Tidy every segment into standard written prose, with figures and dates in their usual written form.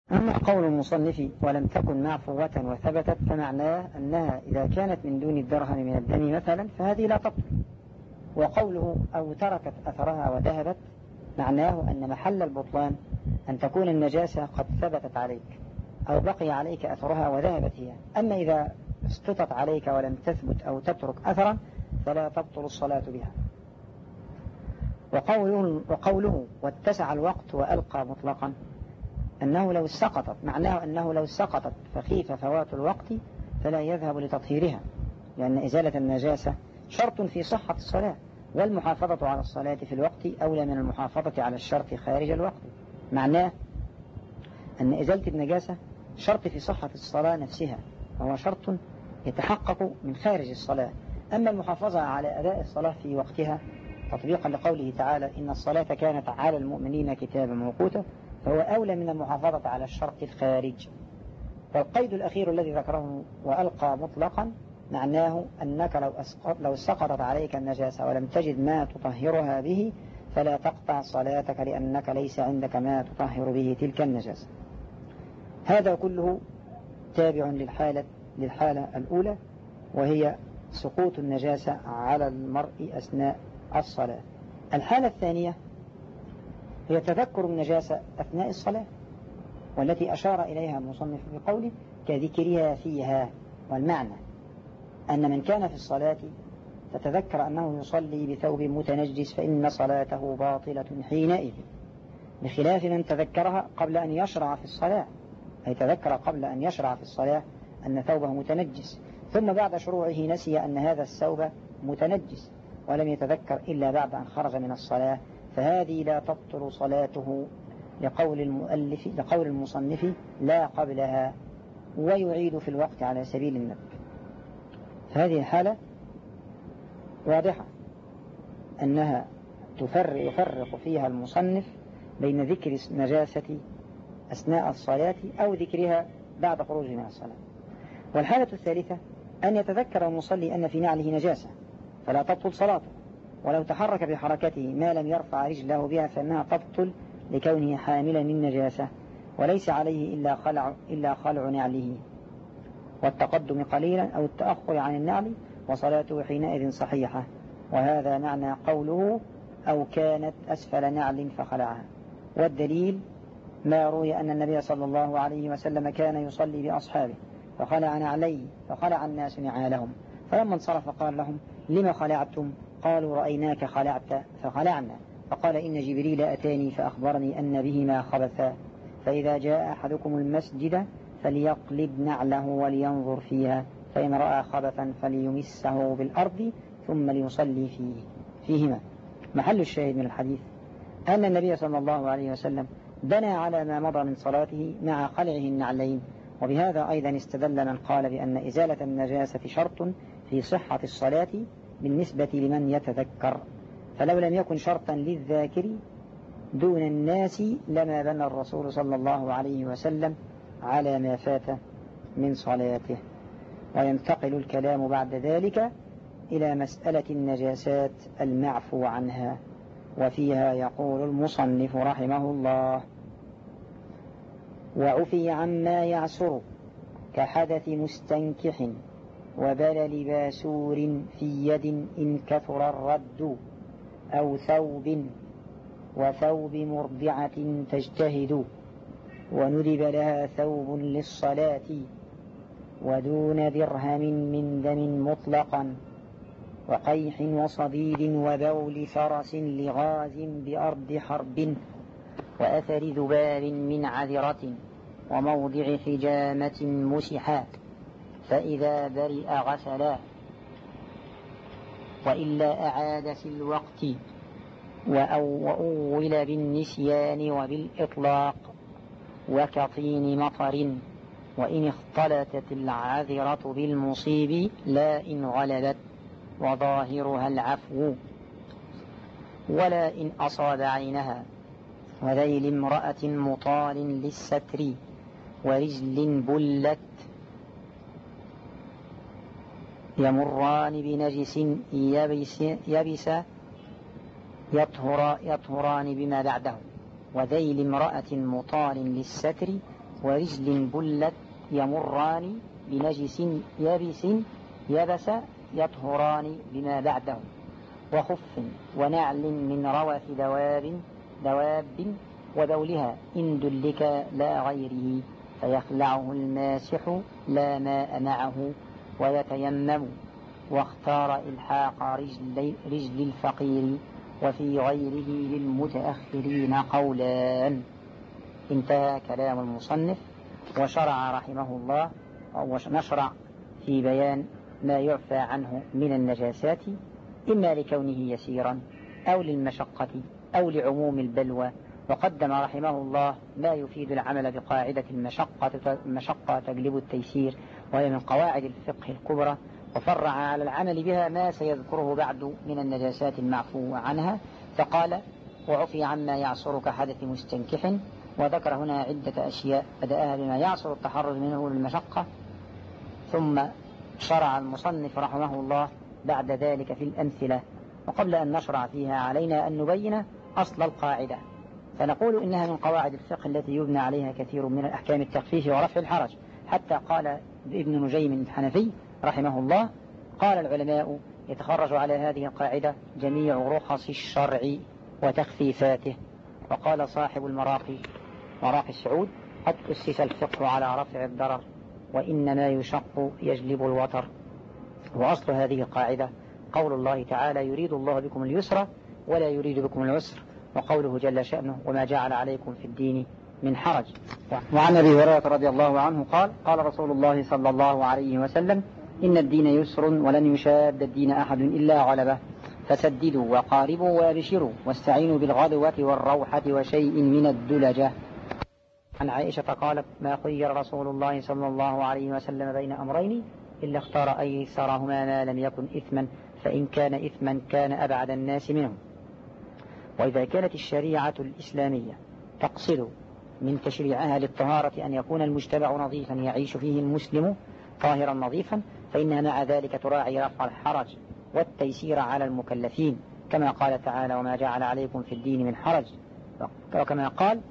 أما قول المصنف ولم تكن معفوة وثبتت فمعناه أنها إذا كانت من دون الدرهم من الدم مثلا فهذه لا تبطل. وقوله أو تركت أثرها وذهبت معناه أن محل البطلان أن تكون النجاسة قد ثبتت عليك أو بقي عليك أثرها وذهبت هي. أما إذا اسقطت عليك ولم تثبت أو تترك أثرا فلا تبطل الصلاة بها. وقوله واتسع الوقت وألقى مطلقا أنه لو سقطت معناه أنه لو سقطت فخيف فوات الوقت فلا يذهب لتطهيرها، لأن إزالة النجاسة شرط في صحة الصلاة، والمحافظة على الصلاة في الوقت أولى من المحافظة على الشرط خارج الوقت. معناه أن إزالة النجاسة شرط في صحة الصلاة نفسها، وهو شرط يتحقق من خارج الصلاة. أما المحافظة على أداء الصلاة في وقتها تطبيقا لقوله تعالى إن الصلاة كانت على المؤمنين كتابا موقوتا، فهو أولى من المحافظة على الشرط الخارج. والقيد الأخير الذي ذكره وألقى مطلقا معناه أنك لو سقطت عليك النجاسة ولم تجد ما تطهرها به فلا تقطع صلاتك، لأنك ليس عندك ما تطهر به تلك النجاسة. هذا كله تابع للحالة الأولى، وهي سقوط النجاسة على المرء أثناء الصلاة. الحالة الثانية هي تذكر النجاسة أثناء الصلاة، والتي أشار إليها المصنف بقوله كذكرها فيها. والمعنى أن من كان في الصلاة فتذكر أنه يصلي بثوب متنجس فإن صلاته باطلة حينئذ، بخلاف من تذكرها قبل أن يشرع في الصلاة، أي تذكر قبل أن يشرع في الصلاة أن ثوبه متنجس، ثم بعد شروعه نسي أن هذا الثوب متنجس ولم يتذكر إلا بعد أن خرج من الصلاة، فهذه لا تبطل صلاته لقول المصنف لا قبلها، ويعيد في الوقت على سبيل الندب. فهذه الحالة واضحة أنها يفرق فيها المصنف بين ذكر النجاسة أثناء الصلاة أو ذكرها بعد خروجه من الصلاة. والحالة الثالثة أن يتذكر المصلي أن في نعله نجاسة فلا تبطل صلاته، ولو تحرك بحركته ما لم يرفع رجله بها فإنها تبطل لكونه حاملا من نجاسة، وليس عليه إلا خلع نعله والتقدم قليلا أو التأخر عن النعل، وصلاته حينئذ صحيحة. وهذا معنى قوله أو كانت أسفل نعل فخلعها. والدليل ما روي أن النبي صلى الله عليه وسلم كان يصلي بأصحابه فخلع نعليه فخلع الناس نعالهم، فلما انصرف قال لهم لما خلعتم؟ قالوا رأيناك خلعت فخلعنا، فقال إن جبريل أتاني فأخبرني أن بهما خبثا، فإذا جاء أحدكم المسجد فليقلب نعله ولينظر فيها، فإن رأى خبثا فليمسه بالأرض ثم ليصلي فيهما. محل الشاهد من الحديث أن النبي صلى الله عليه وسلم بنى على ما مضى من صلاته مع خلعه النعلين. وبهذا أيضا استدل من قال بأن إزالة النجاسة شرط في صحة الصلاة بالنسبة لمن يتذكر، فلو لم يكن شرطا للذاكر دون الناس لما بنى الرسول صلى الله عليه وسلم على ما فات من صلاته. وينتقل الكلام بعد ذلك إلى مسألة النجاسات المعفو عنها، وفيها يقول المصنف رحمه الله وعفي عما يعسر كحدث مستنكح وبلل باسور في يد إن كثر الرد أو ثوب وثوب مرضعة تجتهد، وندب لها ثوب للصلاة ودون درهم من دم مطلقا وقيح وصديد وبول فرس لغاز بأرض حرب وأثر ذباب من عذرة وموضع حجامة مسحا، فإذا برئ غسلا وإلا أعاد في الوقت وأول بالنسيان وبالإطلاق وكطين مطر، وإن اختلطت العذرة بالمصيب لا إن غلبت وظاهرها العفو، ولا إن أصاب عينها وذيل امرأة مطال للستر ورجل بلت يمران بنجس يبس يطهران بما بعده، وذيل امرأة مطال للستر ورجل بلت يمران بنجس يابس يبس يطهران بما بعده، وخف ونعل من روث دواب وبولها إن دلك لا غيره، فيخلعه الماسح لا ماء معه ويتيمم. واختار إلحاق رجل الفقير، وفي غيره للمتأخرين قولان. انتهى كلام المصنف، وشرع رحمه الله ونشرع في بيان ما يعفى عنه من النجاسات، إما لكونه يسيرا أو للمشقة أو لعموم البلوى. وقدم رحمه الله ما يفيد العمل بقاعدة المشقة تجلب التيسير، وهي من قواعد الفقه الكبرى، وفرع على العمل بها ما سيذكره بعد من النجاسات المعفو عنها، فقال: وعفي عما يعصر كحدث مستنكح. وذكر هنا عدة أشياء بدأها بما يعصر التحرز منه للمشقة، ثم شرع المصنف رحمه الله بعد ذلك في الأمثلة. وقبل أن نشرع فيها علينا أن نبين أصل القاعدة، فنقول إنها من قواعد الفقه التي يبنى عليها كثير من الأحكام التخفيف ورفع الحرج، حتى قال ابن نجيم الحنفي رحمه الله: قال العلماء يتخرج على هذه القاعدة جميع رخص الشرع وتخفيفاته. وقال صاحب مراقي السعود: قد أسس الفقه على رفع الضرر، وإنما يشق يجلب الوتر. وأصل هذه القاعدة قول الله تعالى: يريد الله بكم اليسر ولا يريد بكم العسر، وقوله جل شأنه: وما جعل عليكم في الدين من حرج. وعن أبي هريرة رضي الله عنه قال: قال رسول الله صلى الله عليه وسلم: إن الدين يسر ولن يشاد الدين أحد إلا غلبه، فسددوا وقاربوا وابشروا واستعينوا بالغدوة والروحة وشيء من الدلجة. عن عائشة قالت: ما خير رسول الله صلى الله عليه وسلم بين أمرين إلا اختار أيسرهما ما لم يكن إثما، فإن كان إثما كان أبعد الناس منه. وإذا كانت الشريعة الإسلامية تقصد من تشريعها للطهارة أن يكون المجتمع نظيفا يعيش فيه المسلم طاهرا نظيفا، فإنها مع ذلك تراعي رفع الحرج والتيسير على المكلفين، كما قال تعالى: وما جعل عليكم في الدين من حرج. وكما قال: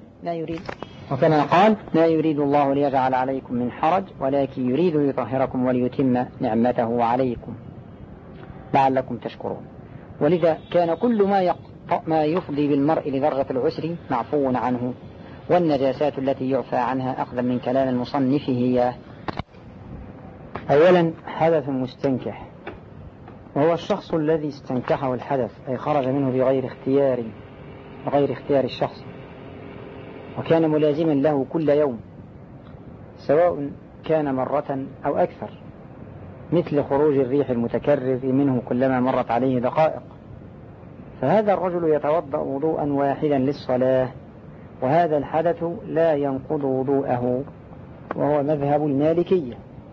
ما يريد الله ليجعل عليكم من حرج ولكن يريد ليطهركم وليتم نعمته عليكم لعلكم تشكرون. ولذا كان كل ما يفضي بالمرء لدرجة العسر معفو عنه، والنجاسات التي يعفى عنها أخذا من كلام المصنف هي: أولا حدث مستنكح، وهو الشخص الذي استنكحه الحدث، أي خرج منه بغير اختيار الشخص، وكان ملازما له كل يوم، سواء كان مرة أو أكثر، مثل خروج الريح المتكرر منه كلما مرت عليه دقائق. فهذا الرجل يتوضأ وضوءا واحدا للصلاة، وهذا الحدث لا ينقض وضوءه، وهو مذهب المالكية.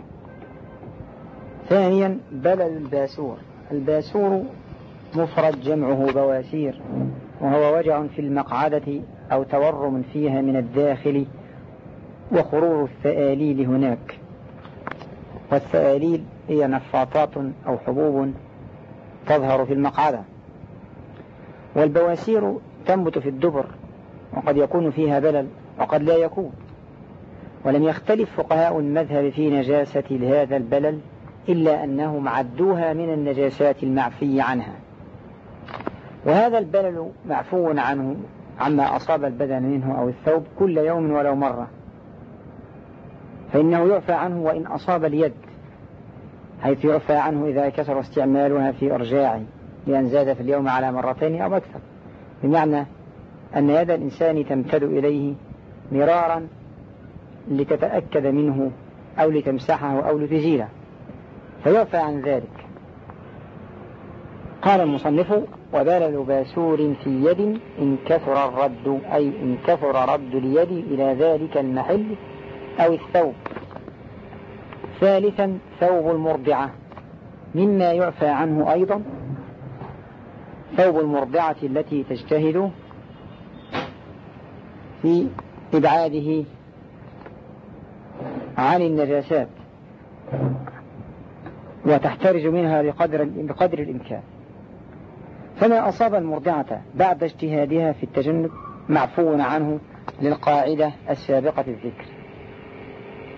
ثانيا بلل الباسور مفرد جمعه بواسير، وهو وجع في المقعدة أو تورم فيها من الداخل، وخرور الثآليل هناك. والثآليل هي نفاطات أو حبوب تظهر في المقعدة. والبواسير تنبت في الدبر، وقد يكون فيها بلل وقد لا يكون. ولم يختلف فقهاء المذهب في نجاسة هذا البلل، إلا أنهم عدوها من النجاسات المعفي عنها. وهذا البلل معفو عنه عما أصاب البدن منه أو الثوب كل يوم ولو مرة، فإنه يعفى عنه وإن أصاب اليد، حيث يعفى عنه إذا كثر استعمالها في إرجاعه لأن زاد في اليوم على مرتين أو أكثر، بمعنى أن يد الإنسان تمتد إليه مرارا لتتأكد منه أو لتمسحه أو لتزيله، فيعفى عن ذلك. قال المصنف: وبلل باسور في يد إن كثر الرد، أي إن كثر رد اليد إلى ذلك المحل أو الثوب. ثالثا ثوب المرضعة مما يعفى عنه أيضا، ثوب المرضعة التي تجتهد في إبعاده عن النجاسات وتحترز منها بقدر الإمكان. فما أصاب المرضعة بعد اجتهادها في التجنب معفو عنه للقاعدة السابقة الذكر.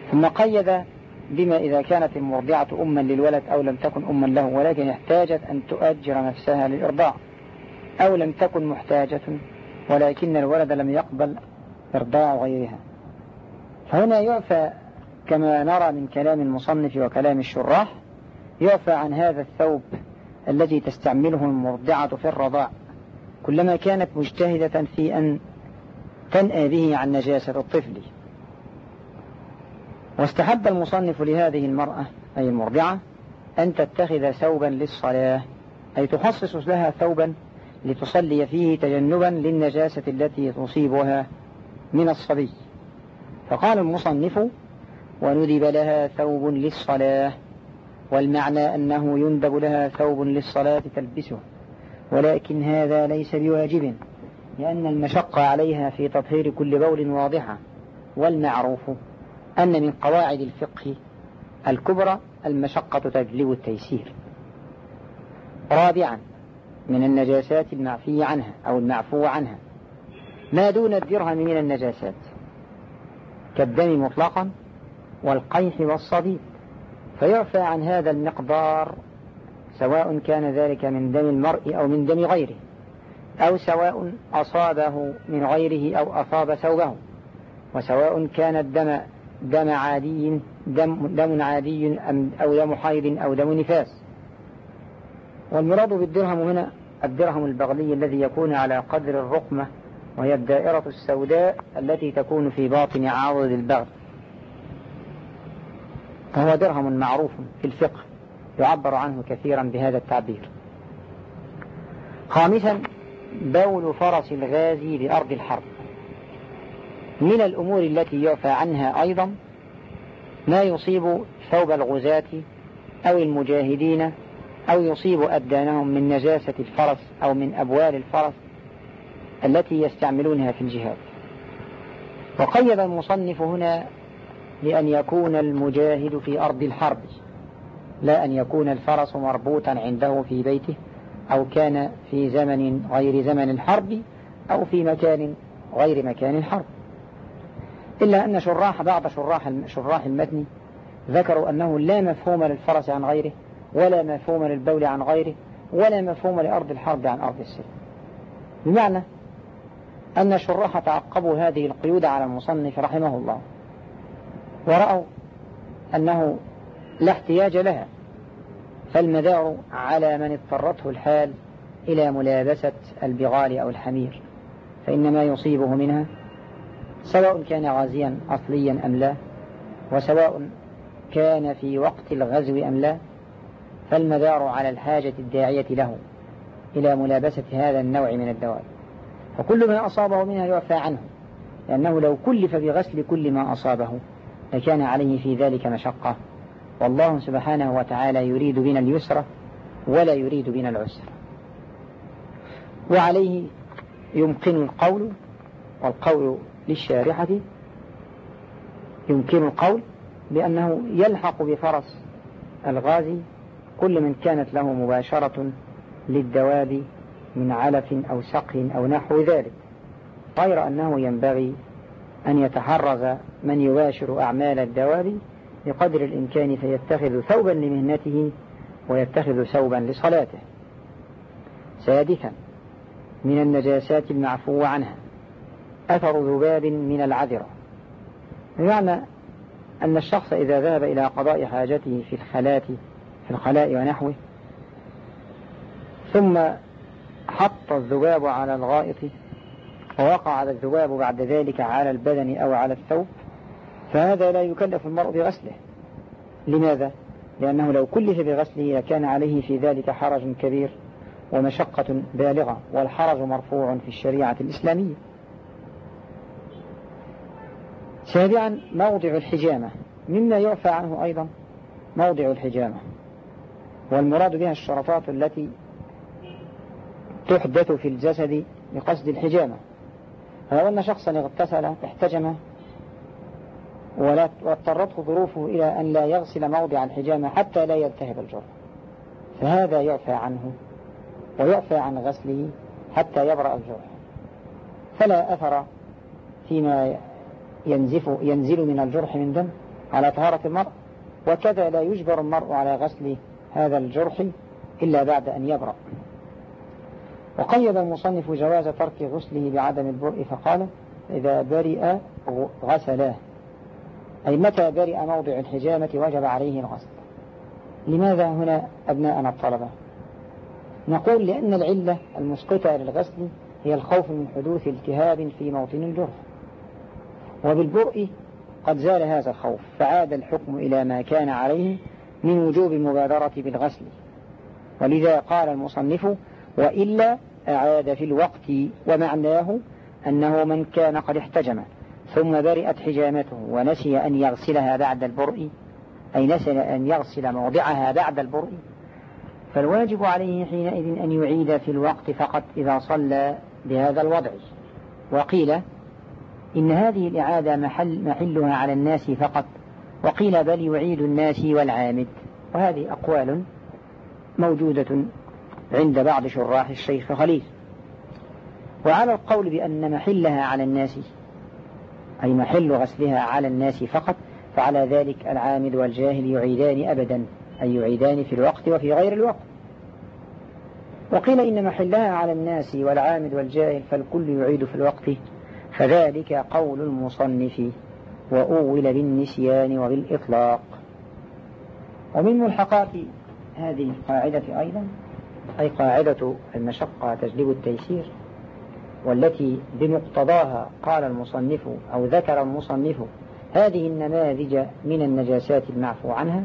ثم قيد بما إذا كانت المرضعة أما للولد أو لم تكن أما له ولكن احتاجت أن تؤجر نفسها للإرضاع، أو لم تكن محتاجة ولكن الولد لم يقبل إرضاع غيرها. فهنا يعفى كما نرى من كلام المصنف وكلام الشراح، يعفى عن هذا الثوب الذي تستعمله المرضعة في الرضاع كلما كانت مجتهدة في أن تنأى به عن نجاسة الطفل. واستحب المصنف لهذه المرأة أي المرضعة أن تتخذ ثوبا للصلاة، أي تخصص لها ثوبا لتصلي فيه تجنبا للنجاسة التي تصيبها من الصبي. فقال المصنف: وندب لها ثوب للصلاة، والمعنى أنه يندب لها ثوب للصلاة تلبسه، ولكن هذا ليس بواجب، لأن المشقة عليها في تطهير كل بول واضحة، والمعروف أن من قواعد الفقه الكبرى المشقة تجلب التيسير. رابعا، من النجاسات المعفي عنها أو المعفو عنها ما دون الدرهم من النجاسات كالدم مطلقا والقيح والصديد، فيعفى عن هذا المقدار سواء كان ذلك من دم المرء أو من دم غيره، أو سواء أصابه من غيره أو أصاب ثوبه، وسواء كان الدم دم عادي أو دم حيض أو دم نفاس. والمراد بالدرهم هنا الدرهم البغلي الذي يكون على قدر الرقمة، وهي الدائرة السوداء التي تكون في باطن عاضد البغل، فهو درهم معروف في الفقه يعبر عنه كثيرا بهذا التعبير. خامسا، بول فرس الغازي بأرض الحرب. من الأمور التي يعفى عنها أيضا ما يصيب ثوب الغزاة أو المجاهدين أو يصيب أبدانهم من نجاسة الفرس أو من أبوال الفرس التي يستعملونها في الجهاد. وقيد المصنف هنا لأن يكون المجاهد في أرض الحرب، لا أن يكون الفرس مربوطا عنده في بيته، أو كان في زمن غير زمن الحرب، أو في مكان غير مكان الحرب. إلا أن بعض شراح المتن ذكروا أنه لا مفهوم للفرس عن غيره، ولا مفهوم للبول عن غيره، ولا مفهوم لأرض الحرب عن أرض السلم، بمعنى أن الشراح تعقبوا هذه القيود على المصنف رحمه الله، ورأوا أنه لا احتياج لها، فالمدار على من اضطرته الحال إلى ملابسة البغال أو الحمير، فإن ما يصيبه منها سواء كان غازيا أصليا أم لا، وسواء كان في وقت الغزو أم لا، فالمدار على الحاجة الداعية له إلى ملابسة هذا النوع من الدواب، فكل ما أصابه منها يعفى عنه، لأنه لو كلف بغسل كل ما أصابه لكان عليه في ذلك مشقة، والله سبحانه وتعالى يريد بنا اليسر ولا يريد بنا العسر. وعليه يمكن القول، والقول للشارحة، يمكن القول بأنه يلحق بفرس الغازي كل من كانت له مباشرة للدواب من علف أو سقي أو نحو ذلك، غير أنه ينبغي أن يتحرز من يباشر أعمال الدواب بقدر الإمكان فيتخذ ثوبا لمهنته ويتخذ ثوبا لصلاته. سادسا، من النجاسات المعفو عنها أثر ذباب من العذرة، بمعنى أن الشخص إذا ذهب إلى قضاء حاجته في الخلاء ونحوه، ثم حط الذباب على الغائط ووقع الذباب بعد ذلك على البدن أو على الثوب، فهذا لا يكلف المرء بغسله. لماذا؟ لأنه لو كلف بغسله لكان عليه في ذلك حرج كبير ومشقة بالغة، والحرج مرفوع في الشريعة الإسلامية. سابعا، موضع الحجامة. مما يعفى عنه أيضا موضع الحجامة، والمراد بها الشرطات التي تحدث في الجسد بقصد الحجامة. فلو أن شخصا اغتسل احتجم واضطرته ظروفه إلى أن لا يغسل موضع الحجامة حتى لا يلتهب الجرح، فهذا يعفى عنه ويعفى عن غسله حتى يبرأ الجرح، فلا أثر فيما ينزل من الجرح من دم، على طهارة المرء، وكذا لا يجبر المرء على غسل هذا الجرح إلا بعد أن يبرأ. وقيد المصنف جواز ترك غسله بعدم البرء فقال: إذا برئ غسلاه، أي متى برئ موضع الحجامة وجب عليه الغسل. لماذا هنا أبناءنا الطلبة؟ نقول لأن العلة المسقطة للغسل هي الخوف من حدوث التهاب في موطن الجرح، وبالبرء قد زال هذا الخوف، فعاد الحكم إلى ما كان عليه من وجوب المبادرة بالغسل. ولذا قال المصنف: وإلا أعاد في الوقت، ومعناه أنه من كان قد احتجم ثم برئت حجامته ونسي أن يغسلها بعد البرء، أي نسي أن يغسل موضعها بعد البرء، فالواجب عليه حينئذ أن يعيد في الوقت فقط إذا صلى بهذا الوضع. وقيل إن هذه الإعادة محلها على الناس فقط، وقيل بل يعيد الناس والعامد، وهذه أقوال موجودة عند بعض شراح الشيخ خليل. وعلى القول بأن محلها على الناس أي محل غسلها على الناس فقط، فعلى ذلك العامد والجاهل يعيدان أبدا، أي يعيدان في الوقت وفي غير الوقت. وقيل إن محلها على الناس والعامد والجاهل فالكل يعيد في الوقت، فذلك قول المصنف، وأول بالنسيان وبالإطلاق. ومن ملحقات هذه القاعدة أيضا أي قاعدة المشقة تجلب التيسير، والتي بمقتضاها قال المصنف أو ذكر المصنف هذه النماذج من النجاسات المعفو عنها.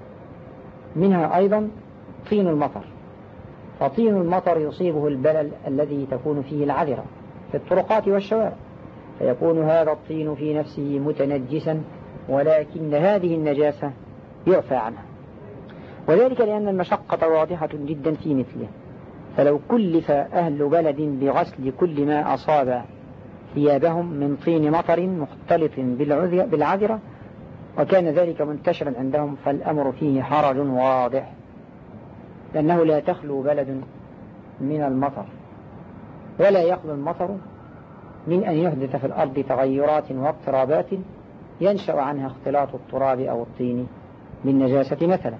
منها أيضا طين المطر، فطين المطر يصيبه البلل الذي تكون فيه العذرة في الطرقات والشوارع، فيكون هذا الطين في نفسه متنجسا، ولكن هذه النجاسة يعفى عنها، وذلك لأن المشقة واضحة جدا في مثله. فلو كلف أهل بلد بغسل كل ما أصاب ثيابهم من طين مطر مختلط بالعذرة وكان ذلك منتشرا عندهم، فالأمر فيه حرج واضح، لأنه لا تخلو بلد من المطر، ولا يخلو المطر من أن يحدث في الأرض تغيرات واضطرابات ينشأ عنها اختلاط التراب أو الطين بالنجاسة مثلا.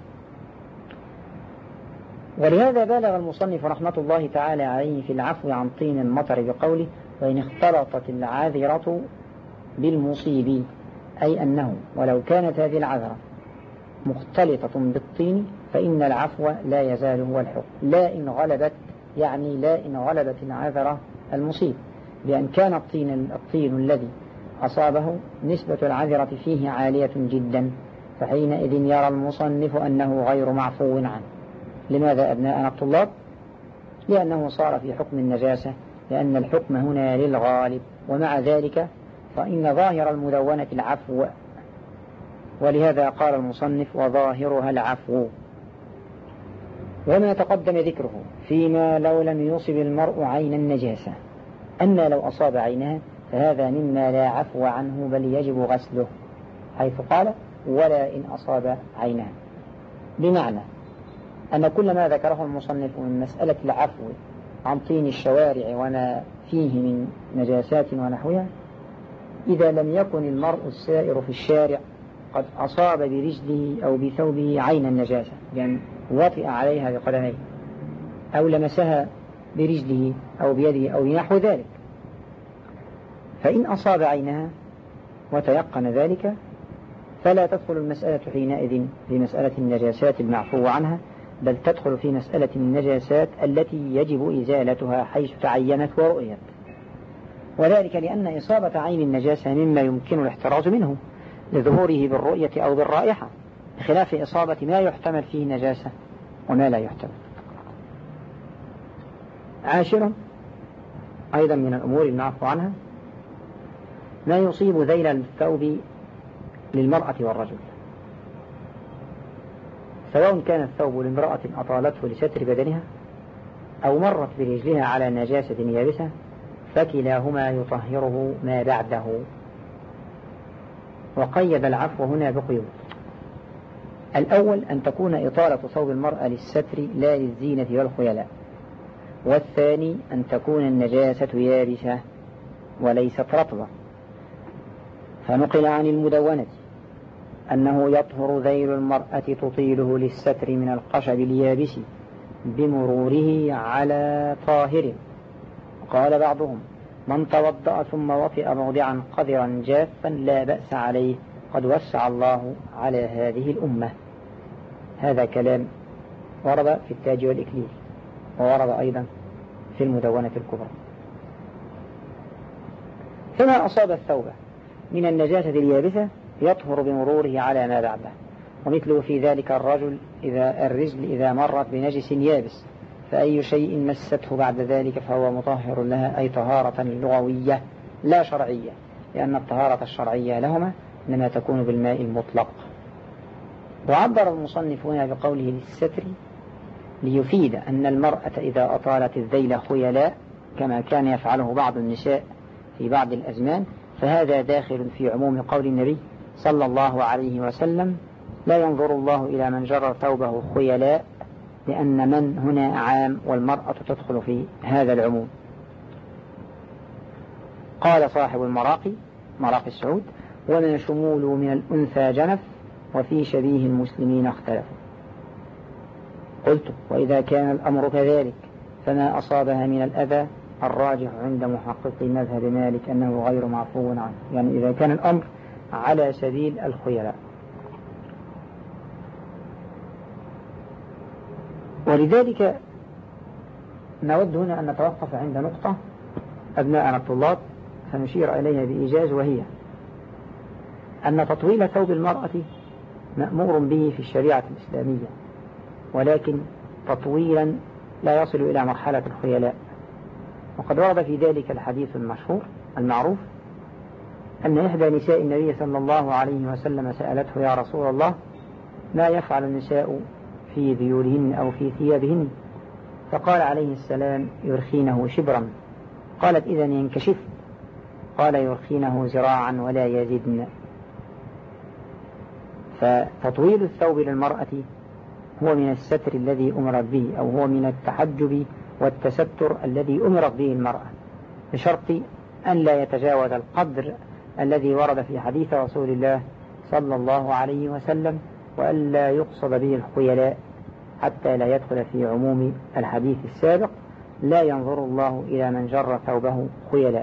ولهذا بالغ المصنف رحمة الله تعالى عليه في العفو عن طين المطر بقوله: وإن اختلطت العاذرة بالمصيب، أي أنه ولو كانت هذه العذرة مختلطة بالطين فإن العفو لا يزال هو الحكم، لا إن غلبت، يعني لا إن غلبت العذرة المصيب، بأن كان الطين الذي أصابه نسبة العذرة فيه عالية جدا، فحينئذ يرى المصنف أنه غير معفو عنه. لماذا أبناءنا الطلاب؟ لأنه صار في حكم النجاسة، لأن الحكم هنا للغالب، ومع ذلك فإن ظاهر المدونة العفو، ولهذا قال المصنف: وظاهرها العفو. وما تقدم ذكره فيما لو لم يصب المرء عين النجاسة، أما لو أصاب عينها فهذا مما لا عفو عنه بل يجب غسله، حيث قال: ولا إن أصاب عينها، بمعنى أن كل ما ذكره المصنف من مسألة العفو عن طين الشوارع وما فيه من نجاسات ونحوها، إذا لم يكن المرء السائر في الشارع قد أصاب برجله أو بثوبه عين النجاسة، لأن وطئ عليها بقدميه أو لمسها برجله أو بيده أو نحو ذلك، فإن أصاب عينها وتيقن ذلك فلا تدخل المسألة حينئذ في مسألة النجاسات المعفو عنها، بل تدخل في مسألة النجاسات التي يجب إزالتها حيث تعينت ورؤيت، وذلك لأن إصابة عين النجاسة مما يمكن الاحتراز منه لظهوره بالرؤية أو بالرائحة، بخلاف إصابة ما يحتمل فيه نجاسة وما لا يحتمل. عاشرا أيضا من الأمور المعفو عنها ما يصيب ذيل الثوب للمرأة والرجل، سواء كان الثوب لامرأة أطالته لستر بدنها أو مرت برجلها على نجاسة يابسة، فكلاهما يطهره ما بعده. وقيد العفو هنا بقيود: الأول أن تكون إطالة ثوب المرأة للستر لا للزينة والخيلاء، والثاني أن تكون النجاسة يابسة وليست رطبة. فنقل عن المدونة أنه يطهر ذيل المرأة تطيله للستر من القشب اليابس بمروره على طاهر. قال بعضهم: من توضأ ثم وطئ موضعا قذرا جافا لا بأس عليه، قد وسع الله على هذه الأمة. هذا كلام ورد في التاج والإكليل، وورد أيضا في المدونة الكبرى. فما أصاب الثوب من النجاسة اليابسة يطهر بمروره على ما بعده، ومثله في ذلك الرجل إذا مرت بنجس يابس، فأي شيء مسته بعد ذلك فهو مطهر لها، أي طهارة لغوية لا شرعية، لأن الطهارة الشرعية لهما إنما تكون بالماء المطلق. وعبر المصنفون بقوله للستر ليفيد أن المرأة إذا أطالت الذيل خيلاء كما كان يفعله بعض النساء في بعض الأزمان، فهذا داخل في عموم قول النبي صلى الله عليه وسلم: لا ينظر الله إلى من جر ثوبه خيلاء، لأن من هنا عام والمرأة تدخل في هذا العموم. قال صاحب مراقي السعود: وما شمول من الأنثى جنف، وفي شبيه المسلمين اختلفوا. قلت: وإذا كان الأمر كذلك فما أصابها من الأذى الراجح عند محققي مذهب مالك أنه غير معفو عنه، يعني إذا كان الأمر على سبيل الخيلاء. ولذلك نود هنا أن نتوقف عند نقطة أبناءنا الطلاب فنشير إليها بإيجاز، وهي أن تطويل ثوب المرأة مأمور به في الشريعة الإسلامية، ولكن تطويلا لا يصل إلى مرحلة الخيلاء. وقد ورد في ذلك الحديث المشهور المعروف أن إحدى نساء النبي صلى الله عليه وسلم سألته: يا رسول الله، ما يفعل النساء في ذيولهن أو في ثيابهن؟ فقال عليه السلام: يرخينه شبرا. قالت: إذن ينكشف؟ قال: يرخينه ذراعا ولا يزدن. فتطويل الثوب للمرأة هو من الستر الذي أمرت به، أو هو من التحجب والتستر الذي أمرت به المرأة، بشرط أن لا يتجاوز القدر الذي ورد في حديث رسول الله صلى الله عليه وسلم، وأن لا يقصد به الخيلاء، حتى لا يدخل في عموم الحديث السابق: لا ينظر الله إلى من جر ثوبه خيلاء.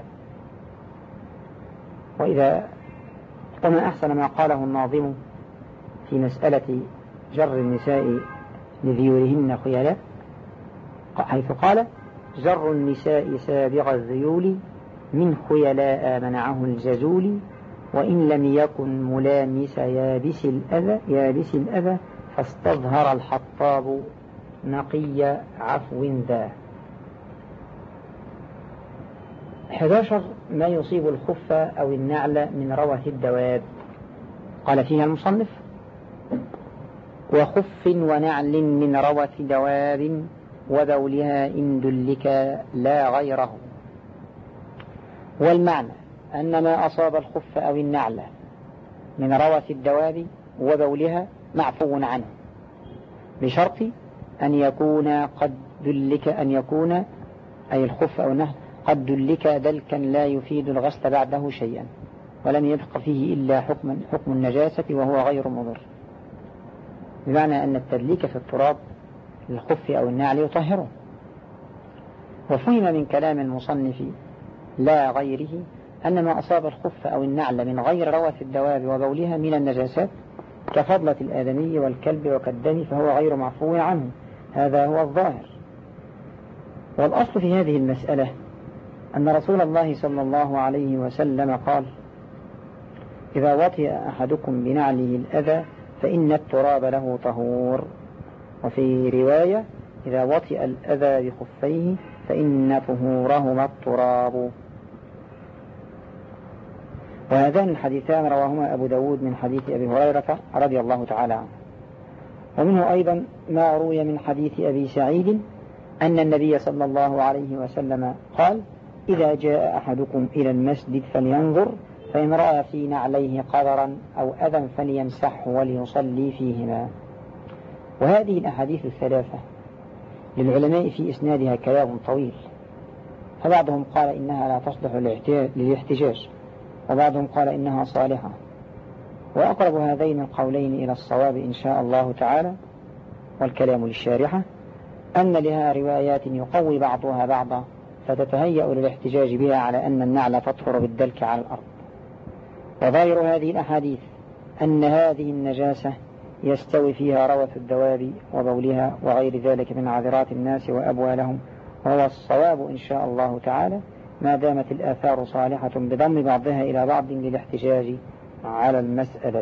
وما أحسن ما قاله الناظم في مسألة جر النساء لذيولهن خيلاء، حيث قال: جر النساء سابغ الذيول من خيلاء منعه الجزول، وإن لم يكن ملامس يابس الأذى فاستظهر الحطاب نقي عفو ذا. 11 ما يصيب الخف أو النعل من روث الدواب. قال فيها المصنف: وخف ونعل من روث دواب وبولها إن دلك لا غيره. والمعنى أن ما أصاب الخف أو النعل من روث الدواب وبولها معفو عنه، بشرط أن يكون أي الخف أو النعل قد دلك دلكا لا يفيد الغسل بعده شيئا، ولم يبق فيه إلا حكم النجاسة وهو غير مضر، بمعنى أن التدليك في التراب للخف أو النعل يطهره. وفهم من كلام المصنف لا غيره أن ما أصاب الخف أو النعل من غير روث الدواب وبولها من النجاسات كفضلة الآدمي والكلب وكالدم فهو غير معفو عنه، هذا هو الظاهر. والأصل في هذه المسألة أن رسول الله صلى الله عليه وسلم قال: إذا وطئ أحدكم بنعله الأذى فإن التراب له طهور. وفي رواية: إذا وطئ الأذى بخفيه فإن طهورهما التراب. وهذان الحديثان رواهما أبو داود من حديث أبي هريرة رضي الله تعالى عنه. ومنه أيضا ما روي من حديث أبي سعيد أن النبي صلى الله عليه وسلم قال: إذا جاء أحدكم إلى المسجد فلينظر، فإن رأى في نعليه قذرا أو أذى فليمسحه وليصلي فيهما. وهذه الأحاديث الثلاثة للعلماء في إسنادها كلام طويل، فبعضهم قال إنها لا تصلح للاحتجاج، وبعضهم قال إنها صالحة، وأقرب هذين القولين إلى الصواب إن شاء الله تعالى والكلام للشارحة أن لها روايات يقوي بعضها بعضا فتتهيأ للاحتجاج بها على أن النعل تطهر بالدلك على الأرض. وظاهر هذه الأحاديث أن هذه النجاسة يستوي فيها روث الدواب وبولها وغير ذلك من عذرات الناس وأبوالهم، وهو الصواب إن شاء الله تعالى ما دامت الآثار صالحة بضم بعضها إلى بعض للاحتجاج على المسألة.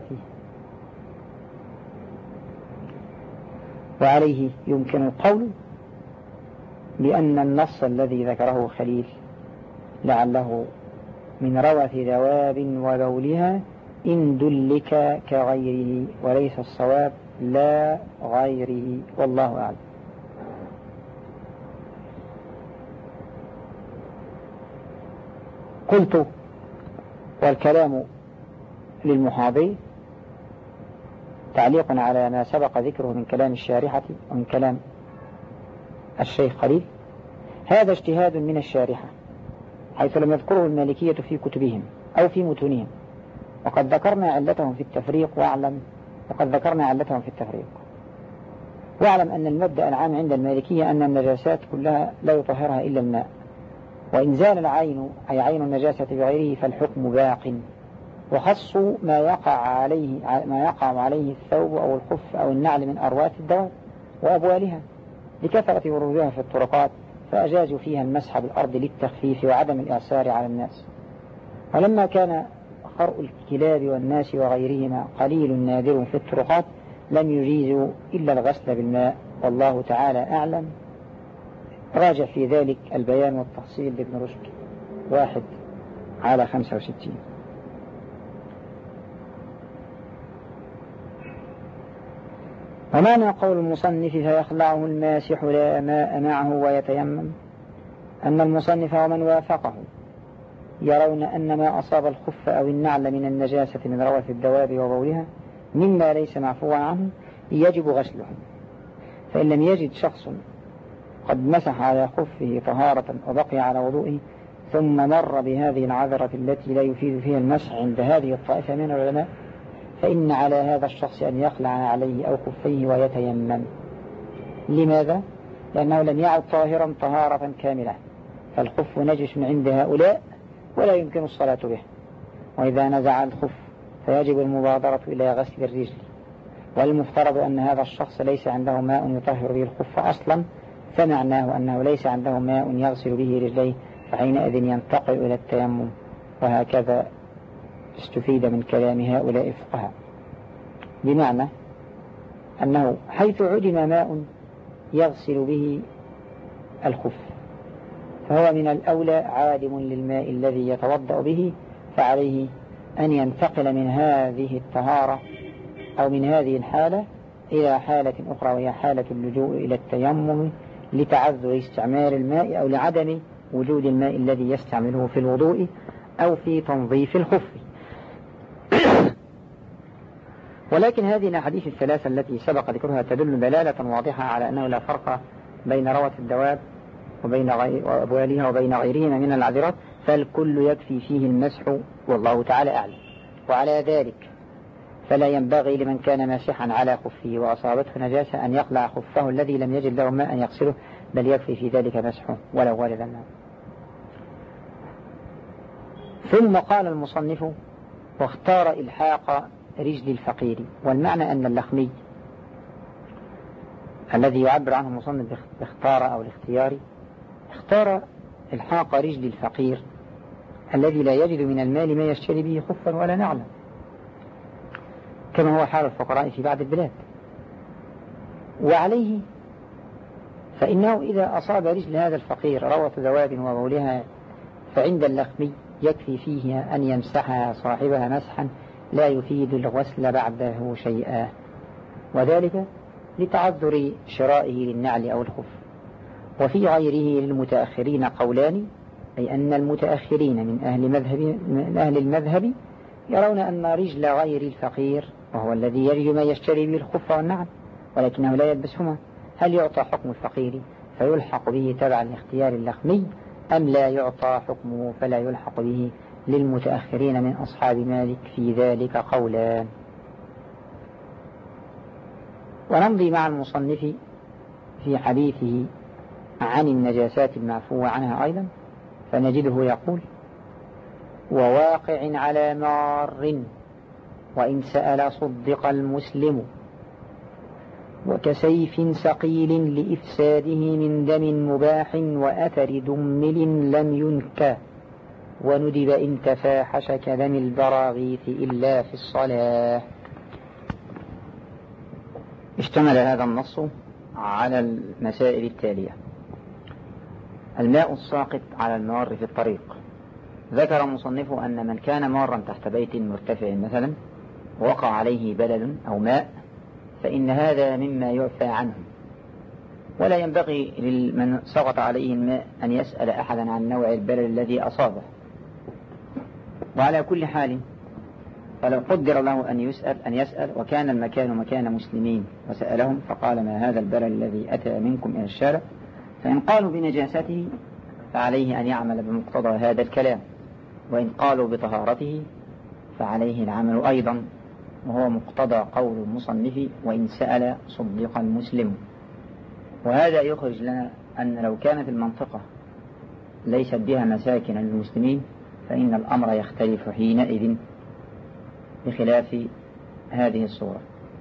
وعليه يمكن القول بأن النص الذي ذكره خليل لعله من روث دواب وبولها إن دلك كغيره، وليس الصواب لا غيره، والله أعلم. قلت والكلام للمحاضر تعليق على ما سبق ذكره من كلام الشارحة ومن كلام الشيخ خليل. هذا اجتهاد من الشارحة حيث لم يذكره المالكية في كتبهم أو في متونهم، وقد ذكرنا علتهم في التفريق، واعلم أن المبدأ العام عند المالكية أن النجاسات كلها لا يطهرها إلا الماء، وإن زال العين أي عين النجاسة بغيره فالحكم باق، وخصوا ما يقع عليه الثوب أو الخف أو النعل من أرواث الدواب وأبوالها لكثرة ورودها في الطرقات، فأجازوا فيها المسح بالأرض للتخفيف وعدم الإعسار على الناس. ولما كان خرء الكلاب والناس وغيرهما قليل نادر في الطرقات لم يجيزوا إلا الغسل بالماء، والله تعالى أعلم. راجع في ذلك البيان والتفصيل لابن رشد 1/65. ومعنى قول المصنف فيخلعه الماسح لا ماء معه ويتيمم أن المصنف ومن وافقه يرون أن ما أصاب الخف أو النعل من النجاسة من روث الدواب وبولها مما ليس معفوا عنه يجب غسله، فإن لم يجد شخص قد مسح على خفه طهارة وبقي على وضوئه ثم مر بهذه العذرة التي لا يفيد فيها المسح عند هذه الطائفة من العلماء، فإن على هذا الشخص أن يخلع عليه أو خفيه ويتيمم. لماذا؟ لأنه لم يعد طاهرا طهارة كاملة، فالخف نجس عند هؤلاء ولا يمكن الصلاة به، وإذا نزع الخف فيجب المبادرة إلى غسل الرجل، والمفترض أن هذا الشخص ليس عنده ماء يطهر به الخف أصلا، فمعناه أنه ليس عنده ماء يغسل به رجليه، فحينئذ ينتقل إلى التيمم. وهكذا استفيد من كلام هؤلاء الفقهاء، بمعنى أنه حيث عدم ماء يغسل به الخف فهو من الأولى عادم للماء الذي يتوضأ به، فعليه أن ينتقل من هذه الطهارة أو من هذه الحالة إلى حالة أخرى، وهي حالة اللجوء إلى التيمم لتعذر استعمال الماء أو لعدم وجود الماء الذي يستعمله في الوضوء أو في تنظيف الخف. ولكن هذه الأحاديث الثلاثة التي سبق ذكرها تدل دلالة واضحة على أنه لا فرق بين روث الدواب وبين أبوالها وبين غيرهما من العذرات، فالكل يكفي فيه المسح، والله تعالى أعلم. وعلى ذلك فلا ينبغي لمن كان ماسحا على خفه وأصابته نجاسة أن يخلع خفه الذي لم يجد له ماء يغسله، بل يكفي في ذلك مسحه ولو ورد الماء. ثم قال المصنف واختار إلحاق رجل الفقير، والمعنى أن اللخمي الذي يعبر عنه المصنف باختار أو الاختيار اختار إلحاق رجل الفقير الذي لا يجد من المال ما يشتري به خفا ولا نعلا، كما هو حال الفقراء في بعض البلاد. وعليه فإنه إذا أصاب رجل هذا الفقير روث ذواب وبولها فعند اللخمي يكفي فيه أن يمسحها صاحبها مسحا لا يفيد الغسل بعده شيئا، وذلك لتعذر شرائه للنعل أو الخف. وفي غيره للمتأخرين قولان، أي أن المتأخرين من أهل المذهب يرون أن رجل غير الفقير وهو الذي يجد ما يشتري به الخف والنعل ولكنه لا يلبسهما هل يعطى حكم الفقير فيلحق به تبع الاختيار اللخمي، أم لا يعطى حكمه فلا يلحق به؟ للمتأخرين من أصحاب مالك في ذلك قولان. ونمضي مع المصنف في حديثه عن النجاسات المعفو عنها أيضا، فنجده يقول: وواقع على مار وإن سأل صدق المسلم، وكسيف سقيل لإفساده من دم مباح، وأثر دمل لم ينكى، وندب إن تفاحش كدم البراغيث إلا في الصلاة. اشتمل هذا النص على المسائل التالية: الماء الساقط على المار في الطريق. ذكر المصنف أن من كان مارا تحت بيت مرتفع مثلا ووقع عليه بلل أو ماء فإن هذا مما يعفى عنه، ولا ينبغي لمن سقط عليه الماء أن يسأل أحدا عن نوع البلل الذي أصابه. وعلى كل حال فلو قدر له أن يسأل وكان المكان مكان مسلمين وسألهم فقال: ما هذا البلل الذي أتى منكم إلى الشارع؟ فإن قالوا بنجاسته فعليه أن يعمل بمقتضى هذا الكلام، وإن قالوا بطهارته فعليه العمل أيضا، وهو مقتضى قول المصنف: وإن سأل صدق المسلم. وهذا يخرج لنا أن لو كانت المنطقة ليست بها مساكن للمسلمين فإن الأمر يختلف حينئذ بخلاف هذه الصورة.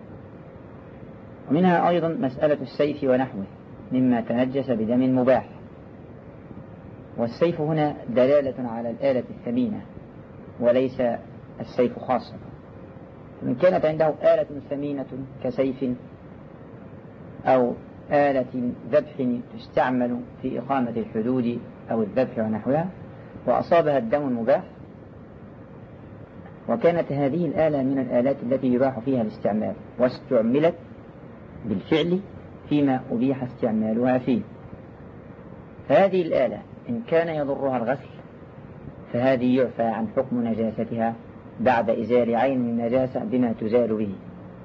ومنها أيضا مسألة السيف ونحوه مما تنجس بدم مباح، والسيف هنا دلالة على الآلة الثمينة وليس السيف خاصة. من كانت عنده آلة ثمينة كسيف أو آلة ذبح تستعمل في إقامة الحدود أو الذبح ونحوها وأصابها الدم المباح، وكانت هذه الآلة من الآلات التي يباح فيها الاستعمال واستعملت بالفعل فيما أبيح استعمالها فيه، فهذه الآلة إن كان يضرها الغسل فهذه يعفى عن حكم نجاستها بعد إزال عين النجاسة بما تزال به.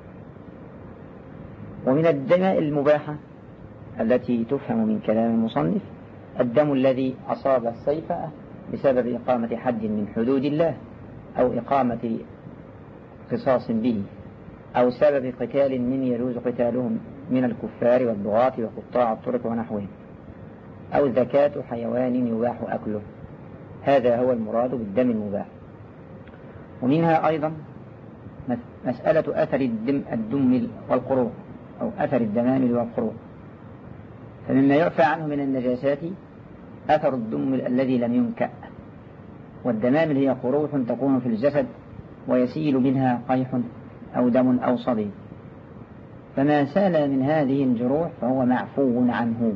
ومن الدماء المباحة التي تفهم من كلام المصنف الدم الذي أصاب السيف بسبب إقامة حد من حدود الله أو إقامة قصاص به أو سبب قتال من يجوز قتالهم من الكفار والبغاة وقطاع الطرق ونحوهم، أو زكاة حيوان يباح أكله. هذا هو المراد بالدم المباح. ومنها أيضا مسألة أثر الدم والقروء أو أثر الدمامل والقروء، فمما يعفى عنه من النجاسات أثر الدم الذي لم ينكأ، والدمامل هي قروح تكون في الجسد ويسيل منها قيح أو دم أو صديد، فما سال من هذه الجروح فهو معفو عنه،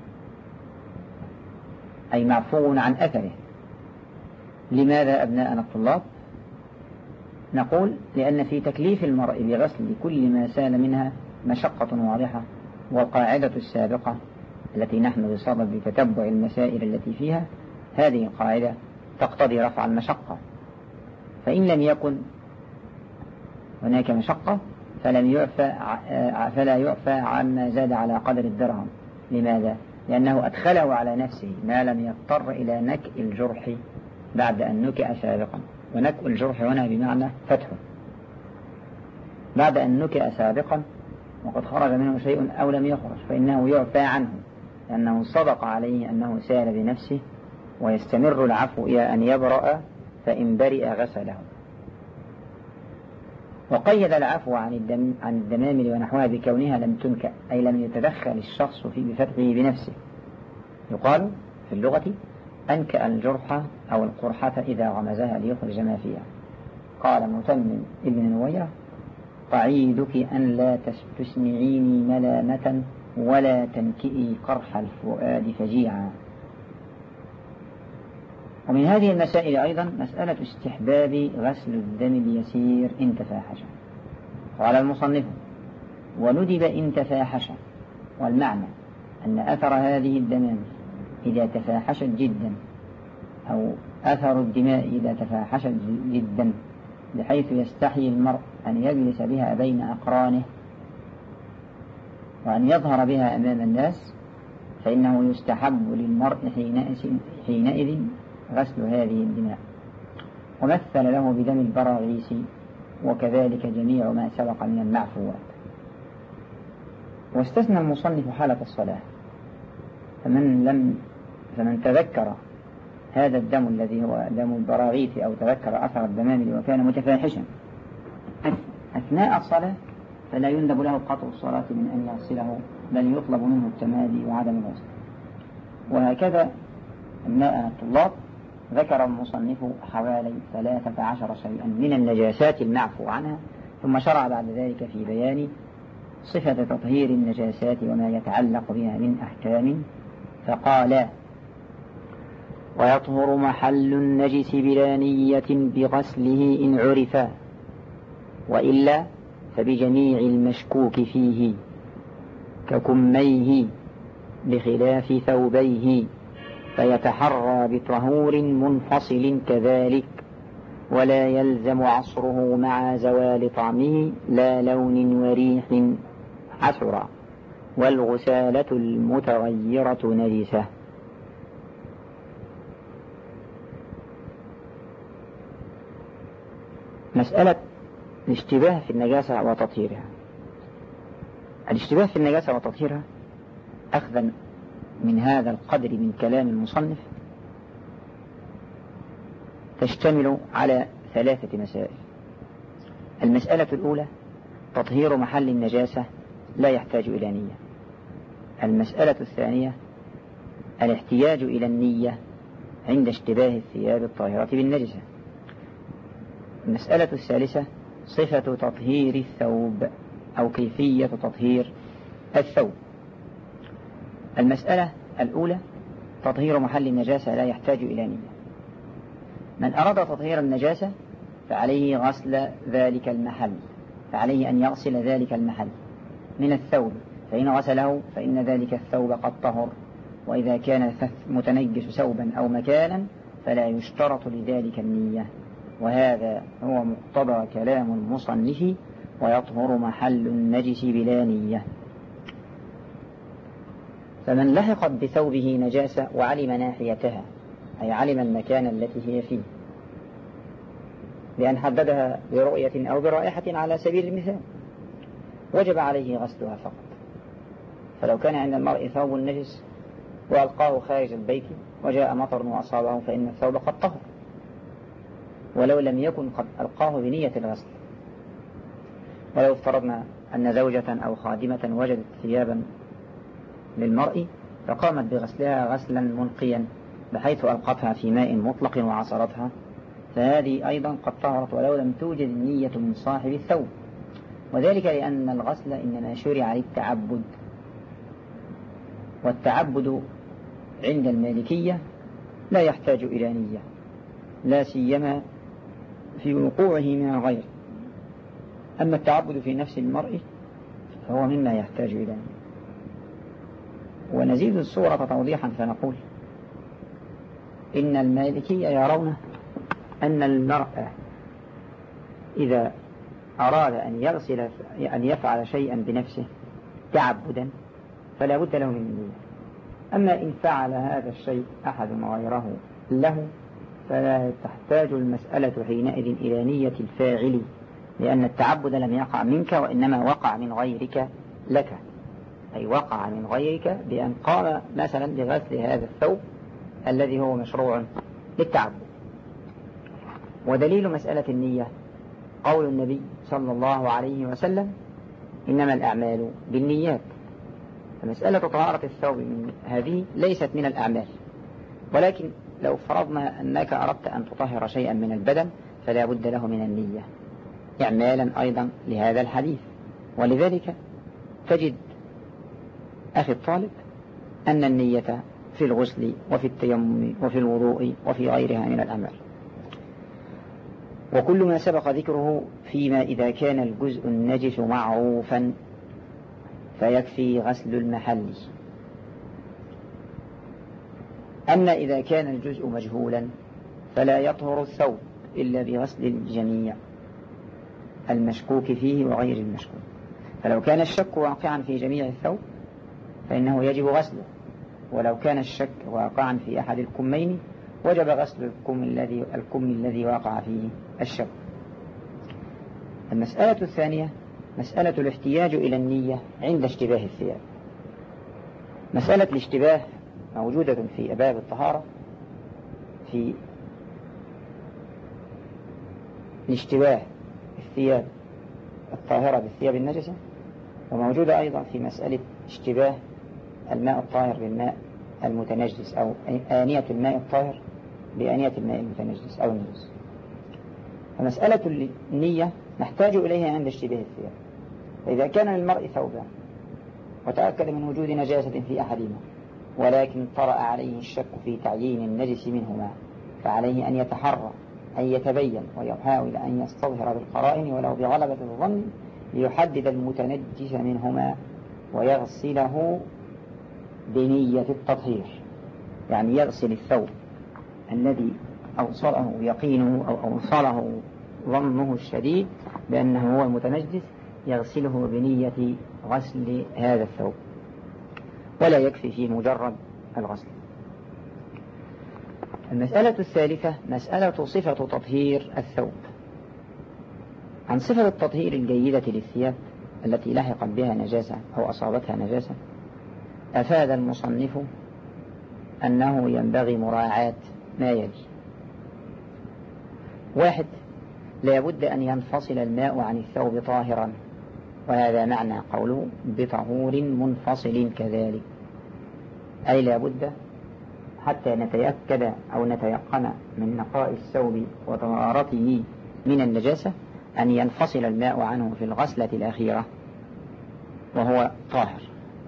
أي معفو عن أثره. لماذا أبناءنا الطلاب؟ نقول لأن في تكليف المرء بغسل كل ما سال منها مشقة واضحة، والقاعدة السابقة التي نحن بصدد بتتبع المسائل التي فيها هذه القاعدة تقتضي رفع المشقة، فإن لم يكن هناك مشقة فلا يعفى عما زاد على قدر الدرهم. لماذا؟ لأنه أدخله على نفسه ما لم يضطر إلى نكء الجرح بعد أن نكأ سابقا، ونكء الجرح هنا بمعنى فتحه بعد أن نكأ سابقا وقد خرج منه شيء أو لم يخرج فإنه يعفى عنه، لأنه صدق عليه أنه سال بنفسه، ويستمر العفو إلى أن يبرأ، فإن برئ غسله. وقيد العفو عن الدمامل ونحوها بكونها لم تنكأ، أي لم يتدخل الشخص في بفتحه بنفسه. يقال في اللغة أنكأ الجرح أو القرحة إذا غمزها ليخرج ما فيها. قال متمم ابن نويرة: قعيدك أن لا تسمعيني ملامة ولا تنكئي قرح الفؤاد فجيعا. ومن هذه المسائل أيضا مسألة استحباب غسل الدم اليسير إن تفاحش. قال المصنف: وندب إن تفاحش، والمعنى أن أثر هذه الدمام إذا تفاحشت جدا، أو أثر الدماء إذا تفاحشت جدا بحيث يستحي المرء أن يجلس بها بين أقرانه وأن يظهر بها أمام الناس، فإنه يستحب للمرء حينئذ غسل هذه الدماء. ومثل له بدم البراغيث، وكذلك جميع ما سبق من المعفوات. واستثنى المصنف حالة الصلاة، فمن تذكر هذا الدم الذي هو دم البراغيث أو تذكر أثر الدمام وكان متفاحشا أثناء الصلاة فلا يندب له قطع الصلاة من أن يغسله، بل يطلب منه التمادي وعدم الغسل. وهكذا أبناء الطلاب ذكر المصنف حوالي 13 شيئا من النجاسات المعفو عنها، ثم شرع بعد ذلك في بيان صفة تطهير النجاسات وما يتعلق بها من أحكام، فقال: ويطهر محل النجس بلا نية بغسله إن عرفا، وإلا فبجميع المشكوك فيه ككميه بخلاف ثوبيه، فيتحرى بطهور منفصل كذلك، ولا يلزم عصره مع زوال طعمه لا لون وريح عسرا، والغسالة المتغيرة نجسة. مسألة الاشتباه في النجاسة وتطهيرها. الاشتباه في النجاسة وتطهيرها أخذا من هذا القدر من كلام المصنف تشتمل على 3 مسائل. المسألة الأولى: تطهير محل النجاسة لا يحتاج إلى نية. المسألة الثانية: الاحتياج إلى النية عند اشتباه الثياب الطاهرة بالنجسة. المسألة الثالثة: صفة تطهير الثوب أو كيفية تطهير الثوب. المسألة الأولى: تطهير محل النجاسة لا يحتاج إلى نية. من أراد تطهير النجاسة فعليه غسل ذلك المحل، فعليه أن يغسل ذلك المحل من الثوب، فإن غسله فإن ذلك الثوب قد طهر. وإذا كان متنجس ثوبا أو مكانا فلا يشترط لذلك النية. وهذا هو مقتضى كلام المصنف: ويطهر محل النجس بلا نية. فمن لحقت بثوبه نجاسة وعلم ناحيتها، أي علم المكان التي هي فيه لأن حددها برؤية أو برائحة على سبيل المثال، وجب عليه غسلها فقط. فلو كان عند المرء ثوب نجس وألقاه خارج البيت وجاء مطر وأصابه فإن الثوب قد طهر، ولو لم يكن قد ألقاه بنية الغسل. ولو افترضنا أن زوجة أو خادمة وجدت ثيابا للمرء فقامت بغسلها غسلا منقيا بحيث ألقتها في ماء مطلق وعصرتها، فهذه أيضا قد طهرت ولو لم توجد النية من صاحب الثوب. وذلك لأن الغسل إنما شرع للتعبد، والتعبد عند المالكية لا يحتاج إلى نية، لا سيما في وقوعه من الغير. أما التعبد في نفس المرء فهو مما يحتاج إلى نية. ونزيد الصورة توضيحا فنقول: إن المالكية يرون أن المرء إذا أراد أن يفعل شيئا بنفسه تعبدا فلا بد له من النية. أما إن فعل هذا الشيء أحد غيره له فلا تحتاج المسألة حينئذ إلى نية الفاعل، لأن التعبد لم يقع منك وإنما وقع من غيرك لك، أي وقع من غيرك بأن قام مثلا بغسل هذا الثوب الذي هو مشروع للتعبد. ودليل مسألة النية قول النبي صلى الله عليه وسلم: إنما الأعمال بالنيات. فمسألة طهارة الثوب من هذه ليست من الأعمال، ولكن لو فرضنا أنك أردت أن تطهر شيئا من البدن فلا بد له من النية إعمالا أيضا لهذا الحديث. ولذلك تجد أخي الطالب أن النية في الغسل وفي التيمم وفي الوضوء وفي غيرها من الأعمال. وكل ما سبق ذكره فيما إذا كان الجزء النجس معروفا فيكفي غسل المحل. أما إذا كان الجزء مجهولا فلا يطهر الثوب إلا بغسل الجميع المشكوك فيه وغير المشكوك. فلو كان الشك واقعا في جميع الثوب فإنه يجب غسله، ولو كان الشك واقعا في أحد الكمين وجب غسل الكم الذي وقع فيه الشك. المسألة الثانية: مسألة الاحتياج إلى النية عند اشتباه الثياب. مسألة الاشتباه موجودة في أبواب الطهارة في الاشتباه الثياب الطاهرة بالثياب النجسة، وموجودة أيضا في مسألة اشتباه الماء الطاهر بالماء المتنجس أو آنية الماء الطاهر بآنية الماء المتنجس أو النجس. فمسألة النية نحتاج إليها عند اشتباه الثياب. فإذا كان للمرء ثوبان وتأكد من وجود نجاسة في أحدهما ولكن طرأ عليه الشك في تعيين النجس منهما، فعليه أن يتحرى أن يتبين ويحاول أن يستظهر بالقرائن ولو بغلبة الظن ليحدد المتنجس منهما ويغسله بنية التطهير. يعني يغسل الثوب الذي أوصله يقينه أو أوصله ظنه الشديد بأنه هو المتنجس، يغسله بنية غسل هذا الثوب، ولا يكفي فيه مجرد الغسل. المسألة الثالثة مسألة صفة تطهير الثوب. عن صفة التطهير الجيدة للثياب التي لحقت بها نجاسة أو أصابتها نجاسة، أفاد المصنف أنه ينبغي مراعاة ما يلي: 1. لا بد أن ينفصل الماء عن الثوب طاهرا، وهذا معنى قوله بطهور منفصل كذلك، أي لا بد حتى نتيقن أو نتيقن من نقاء الثوب وطهارته من النجاسة أن ينفصل الماء عنه في الغسلة الأخيرة وهو طاهر.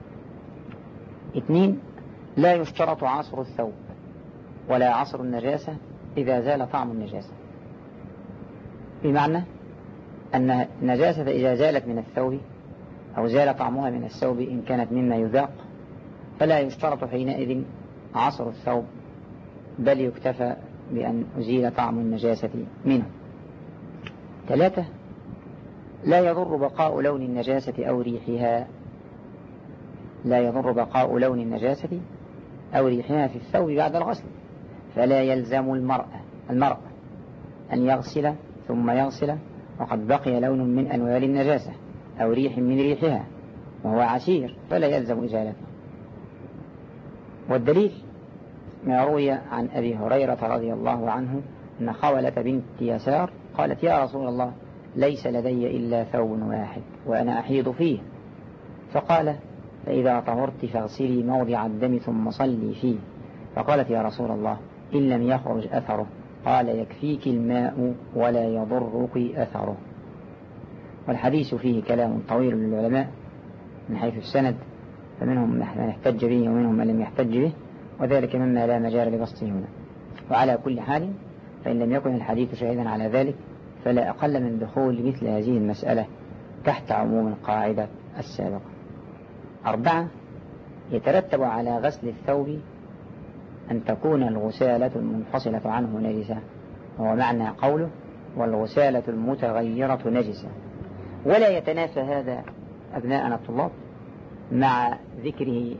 2. لا يشترط عصر الثوب ولا عصر النجاسة إذا زال طعم النجاسة، بمعنى أن النجاسة إذا زالت من الثوب أو زال طعمها من الثوب إن كانت مما يذاق فلا يشترط حينئذ عصر الثوب، بل يكتفى بأن أزيل طعم النجاسة منه. 3. لا يضر بقاء لون النجاسة أو ريحها، لا يضر بقاء لون النجاسة أو ريحها في الثوب بعد الغسل، فلا يلزم المرء أن يغسل ثم يغسل وقد بقي لون من أنوار النجاسة أو ريح من ريحها وهو عسير، فلا يلزم إزالته. والدليل ما روي عن أبي هريرة رضي الله عنه أن خولة بنت يسار قالت: يا رسول الله، ليس لدي إلا ثوب واحد وأنا أحيض فيه. فقال: فإذا طهرت فاغسلي موضع الدم ثم صلي فيه. فقالت: يا رسول الله، إن لم يخرج أثره. قال: يكفيك الماء ولا يضرك أثره. والحديث فيه كلام طويل للعلماء من حيث السند، فمنهم من يحتج به ومنهم من لم يحتج به، وذلك مما لا مجال لبسطه هنا. وعلى كل حال فإن لم يكن الحديث شاهدا على ذلك فلا أقل من دخول مثل هذه المسألة تحت عموم القاعدة السابقة. 4. يترتب على غسل الثوب أن تكون الغسالة المنفصلة عنه نجسة، وهو معنى قوله: والغسالة المتغيرة نجسة. ولا يتنافى هذا أبناءنا الطلاب مع ذكره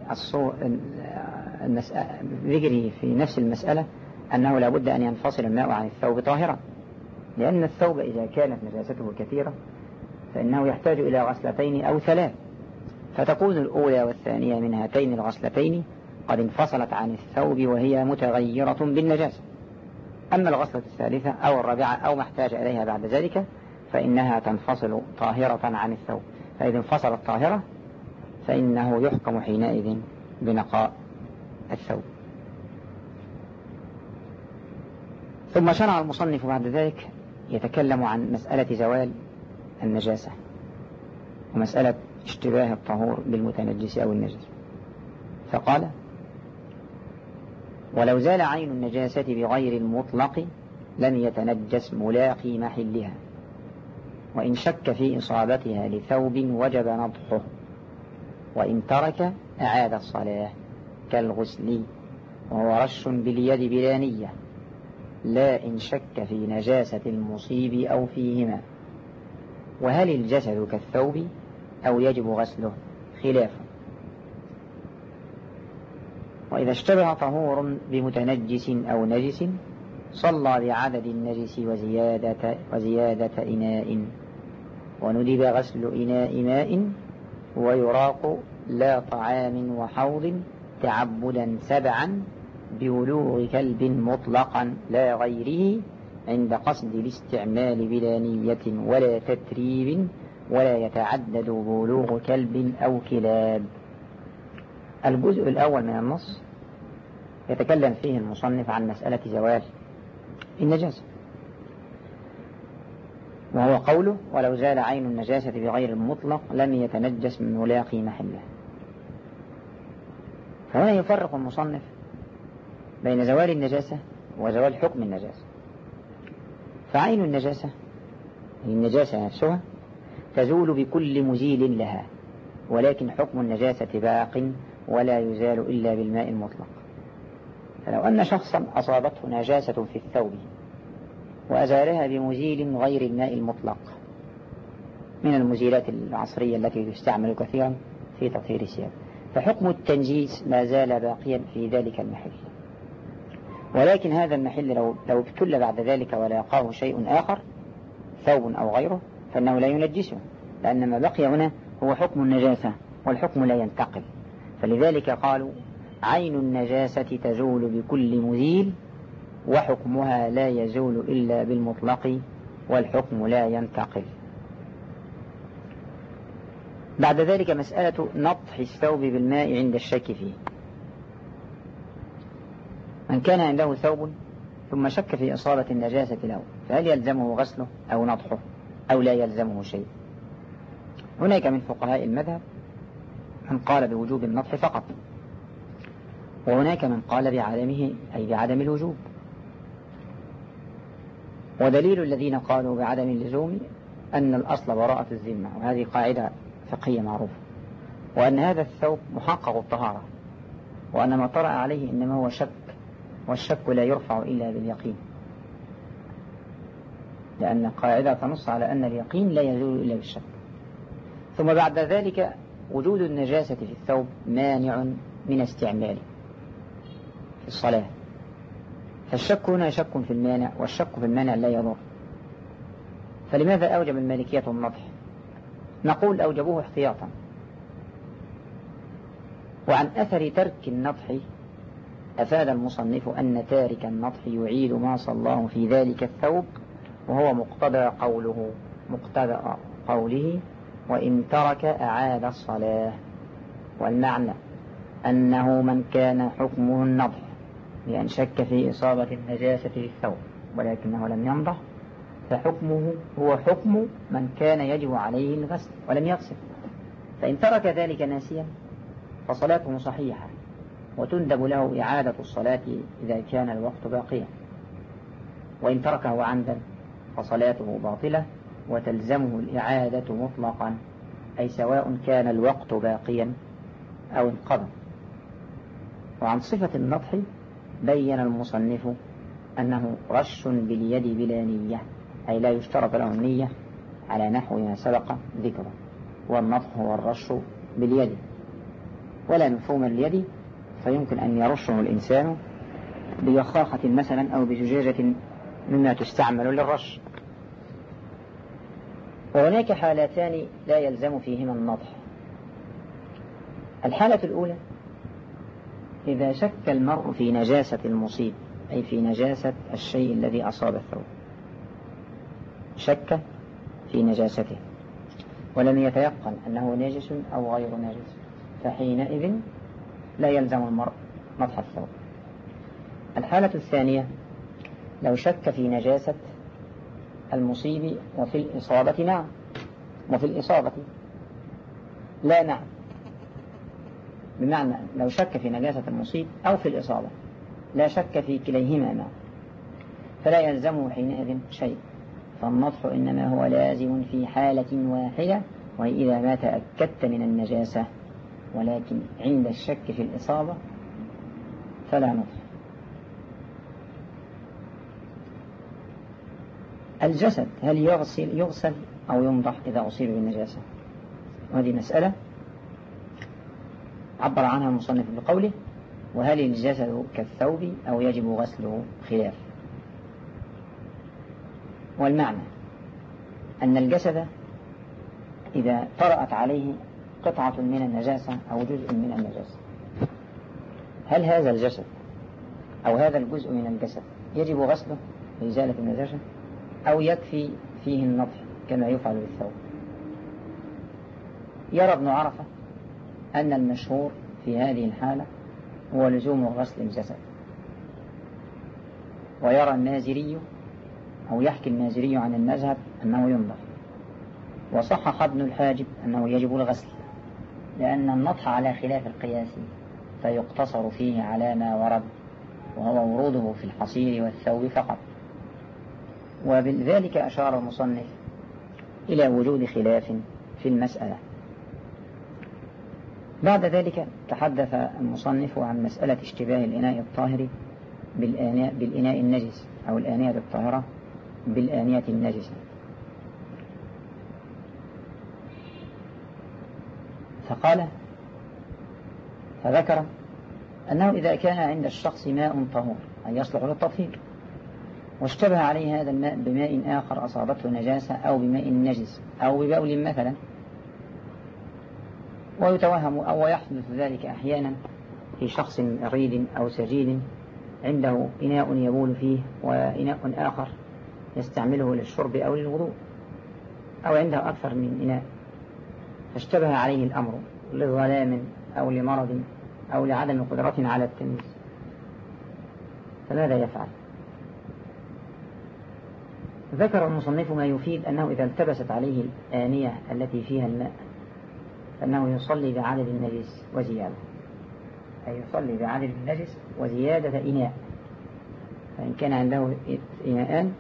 في نفس المسألة أنه لا بد أن ينفصل الماء عن الثوب طاهرا، لأن الثوب إذا كانت نجاسته كثيرة فإنه يحتاج إلى غسلتين أو 3، فتكون الأولى والثانية من هاتين الغسلتين قد انفصلت عن الثوب وهي متغيرة بالنجاسة. أما الغسلة الثالثة أو الرابعة أو ما احتاج إليها بعد ذلك فإنها تنفصل طاهرة عن الثوب، فإذا انفصلت طاهرة فإنه يحكم حينئذ بنقاء الثوب. ثم شرع المصنف بعد ذلك يتكلم عن مسألة زوال النجاسة ومسألة اشتباه الطهور بالمتنجس أو النجس، فقال: ولو زال عين النجاسة بغير المطلق لم يتنجس ملاقي محلها، وإن شك في إصابتها لثوب وجب نضحه، وإن ترك أعاد الصلاة كالغسل، وهو رش باليد بلا نية، لا إن شك في نجاسة المصيب أو فيهما. وهل الجسد كالثوب أو يجب غسله؟ خلاف. وإذا اشتبه طهور بمتنجس أو نجس صلى بعدد النجس وزيادة إناء، وندب غسل إناء ماء ويراق لا طعام وحوض تعبدا 7 بولوغ كلب مطلقا لا غيره عند قصد الاستعمال بلا نية ولا تتريب ولا يتعدد بولوغ كلب أو كلاب. الجزء الأول من النص يتكلم فيه المصنف عن مسألة زوال النجاسة، وهو قوله ولو زال عين النجاسة بغير المطلق لم يتنجس من ملاقي محله. فهنا يفرق المصنف بين زوال النجاسة وزوال حكم النجاسة. فعين النجاسة النجاسة نفسها تزول بكل مزيل لها، ولكن حكم النجاسة باق ولا يزال إلا بالماء المطلق. فلو أن شخصا أصابته نجاسة في الثوب وأزالها بمزيل غير الماء المطلق من المزيلات العصرية التي تستعمل كثيرا في تطهير الثياب، فحكم التنجيس ما زال باقيا في ذلك المحل. ولكن هذا المحل لو ابتل بعد ذلك ولاقاه شيء آخر ثوب أو غيره فإنه لا ينجسه، لأن ما بقي هنا هو حكم النجاسة والحكم لا ينتقل. فلذلك قالوا عين النجاسة تزول بكل مزيل وحكمها لا يزول إلا بالمطلق والحكم لا ينتقل. بعد ذلك مسألة نطح الثوب بالماء عند الشك فيه. من كان عنده ثوب ثم شك في إصابة النجاسة له فهل يلزمه غسله أو نطحه أو لا يلزمه شيء؟ هناك من فقهاء المذهب من قال بوجوب النطح فقط، وهناك من قال بعدمه أي بعدم الوجوب. ودليل الذين قالوا بعدم اللزوم أن الأصل براءة الذمة، وهذه قاعدة فقهية معروفة، وأن هذا الثوب محقق الطهارة، وأن ما طرأ عليه إنما هو شك، والشك لا يرفع إلا باليقين، لأن قاعدة تنص على أن اليقين لا يزول إلا بالشك. ثم بعد ذلك وجود النجاسة في الثوب مانع من استعماله في الصلاة، فالشك هنا شك في المانع، والشك في المانع لا يضر. فلماذا أوجب المالكية النطح؟ نقول أوجبوه احتياطا، وعن أثر ترك النطح أفاد المصنف أن تارك النطح يعيد ما صلاه في ذلك الثوب، وهو مقتضى قوله وإن ترك أعاد الصلاة. والمعنى أنه من كان حكمه النطح لأن شك في إصابة النجاسة في الثوب ولكنه لم ينضح، فحكمه هو حكم من كان يجب عليه الغسل ولم يغسل. فإن ترك ذلك ناسيا فصلاته صحيحة، وتندب له إعادة الصلاة إذا كان الوقت باقيا، وإن تركه عمدا فصلاته باطلة وتلزمه الإعادة مطلقا، أي سواء كان الوقت باقيا أو انقضى. وعن صفة النطح بين المصنف أنه رش باليد بلا نية، أي لا يشترط له النية على نحو ما سبق ذكره. والنطح هو الرش باليد، ولا مفهوم اليد، فيمكن أن يرشه الإنسان بيخاخة مثلا أو بزجاجة مما تستعمل للرش. وهناك حالتان لا يلزم فيهما النطح. الحالة الأولى إذا شك المرء في نجاسة المصيب، أي في نجاسة الشيء الذي أصاب الثوب، شك في نجاسته ولم يتيقن أنه نجس أو غير نجس، فحينئذ لا يلزم المرء نطح الثوب. الحالة الثانية لو شك في نجاسة المصيب وفي الإصابة نعم، وفي الإصابة لا نعم، بمعنى لو شك في نجاسة المصيب أو في الإصابة لا شك في كليهما نعم، فلا يلزمه حينئذ شيء. فالنطح إنما هو لازم في حالة واحدة، وهي إذا ما تأكدت من النجاسة، ولكن عند الشك في الإصابة فلا نطح. الجسد هل يغسل أو ينضح إذا أصيب بالنجاسة؟ وهذه مسألة عبر عنها المصنف بقوله وهل الجسد كالثوب أو يجب غسله خلاف. والمعنى أن الجسد إذا طرأت عليه قطعة من النجاسة أو جزء من النجاسة، هل هذا الجسد أو هذا الجزء من الجسد يجب غسله لإزالة النجاسة أو يكفي فيه النضح كما يفعل بالثوب؟ يرى ابن عرفة أن المشهور في هذه الحالة هو لزوم غسل الجسد، ويرى المازري أو يحكي المازري عن المذهب أنه ينضح، وصحح ابن الحاجب أنه يجب الغسل، لأن النضح على خلاف القياس فيقتصر فيه على ما ورد، وهو وروده في الحصير والثوب فقط. وبذلك أشار المصنف إلى وجود خلاف في المسألة. بعد ذلك تحدث المصنف عن مسألة اشتباه الإناء الطاهر بالإناء النجس أو الآنية الطاهرة بالآنية النجسة، فذكر أنه إذا كان عند الشخص ماء طهور أي يصلح للتطهير، واشتبه عليه هذا الماء بماء آخر أصابته نجاسة أو بماء نجس أو ببول مثلا، ويتوهم أو يحدث ذلك أحيانا في شخص مريض أو سجين عنده إناء يبول فيه وإناء آخر يستعمله للشرب أو للوضوء، أو عنده أكثر من إناء، فاشتبه عليه الأمر لظلام أو لمرض أو لعدم قدرة على التمييز، فماذا يفعل؟ ذكر المصنف ما يفيد أنه إذا التبست عليه الآنية التي فيها الماء فإنه يصلي بعدد النجس وزيادة، أي يصلي بعدد النجس وزيادة إناء، فإن كان عنده إناءان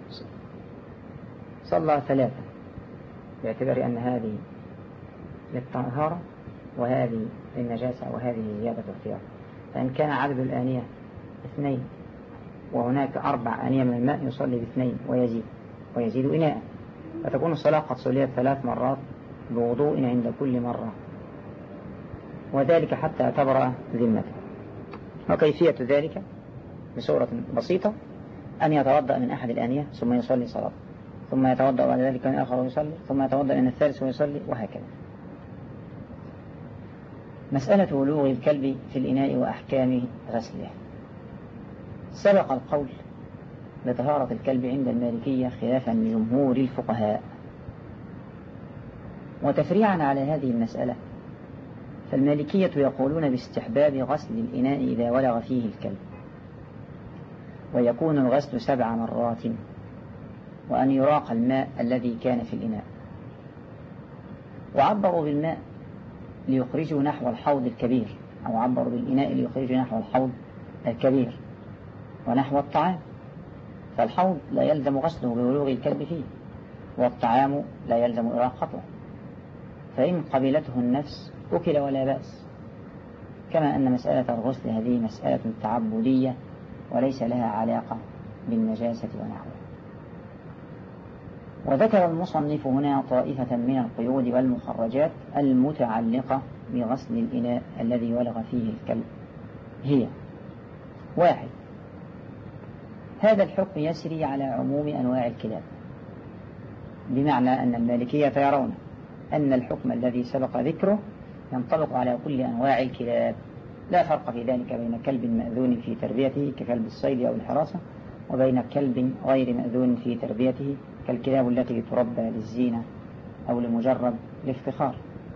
صلى 3 باعتبار أن هذه للطهارة وهذه للنجاسة وهذه زيادة اختيار. فإن كان عدد الآنية 2 وهناك 4 آنية من الماء يصلي ب2 ويزيد إناء، فتكون الصلاة قد صليت 3 مرات بوضوء عند كل مرة، وذلك حتى تبرأ ذمته. وكيفية ذلك بصورة بسيطة أن يتوضأ من أحد الآنية ثم يصلي صلاة، ثم يتوضأ بعد ذلك من آخر ويصلي، ثم يتوضأ من الثالث ويصلي، وهكذا. مسألة ولوغ الكلب في الإناء وأحكام غسله. سبق القول بطهارة الكلب عند المالكية خلافا لجمهور الفقهاء، وتفريعا على هذه المسألة فالمالكية يقولون باستحباب غسل الإناء إذا ولغ فيه الكلب، ويكون الغسل 7 مرات، وأن يراق الماء الذي كان في الإناء. وعبروا بالماء ليخرجوا نحو الحوض الكبير، أو عبروا بالإناء ليخرجوا نحو الحوض الكبير ونحو الطعام، فالحوض لا يلزم غسله بولوغ الكلب فيه، والطعام لا يلزم إراقته، فإن قبلته النفس أكل ولا بأس، كما أن مسألة الغسل هذه مسألة تعبدية وليس لها علاقة بالنجاسة ونحوها. وذكر المصنف هنا طائفة من القيود والمخرجات المتعلقة بغسل الإناء الذي ولغ فيه الكلب، هي: 1. هذا الحكم يسري على عموم أنواع الكلاب، بمعنى أن المالكية يرون أن الحكم الذي سبق ذكره ينطبق على كل أنواع الكلاب، لا فرق في ذلك بين كلب مأذون في تربيته ككلب الصيد أو الحراسة، وبين كلب غير مأذون في تربيته كالكلاب التي تربى للزينة أو لمجرد الافتخار.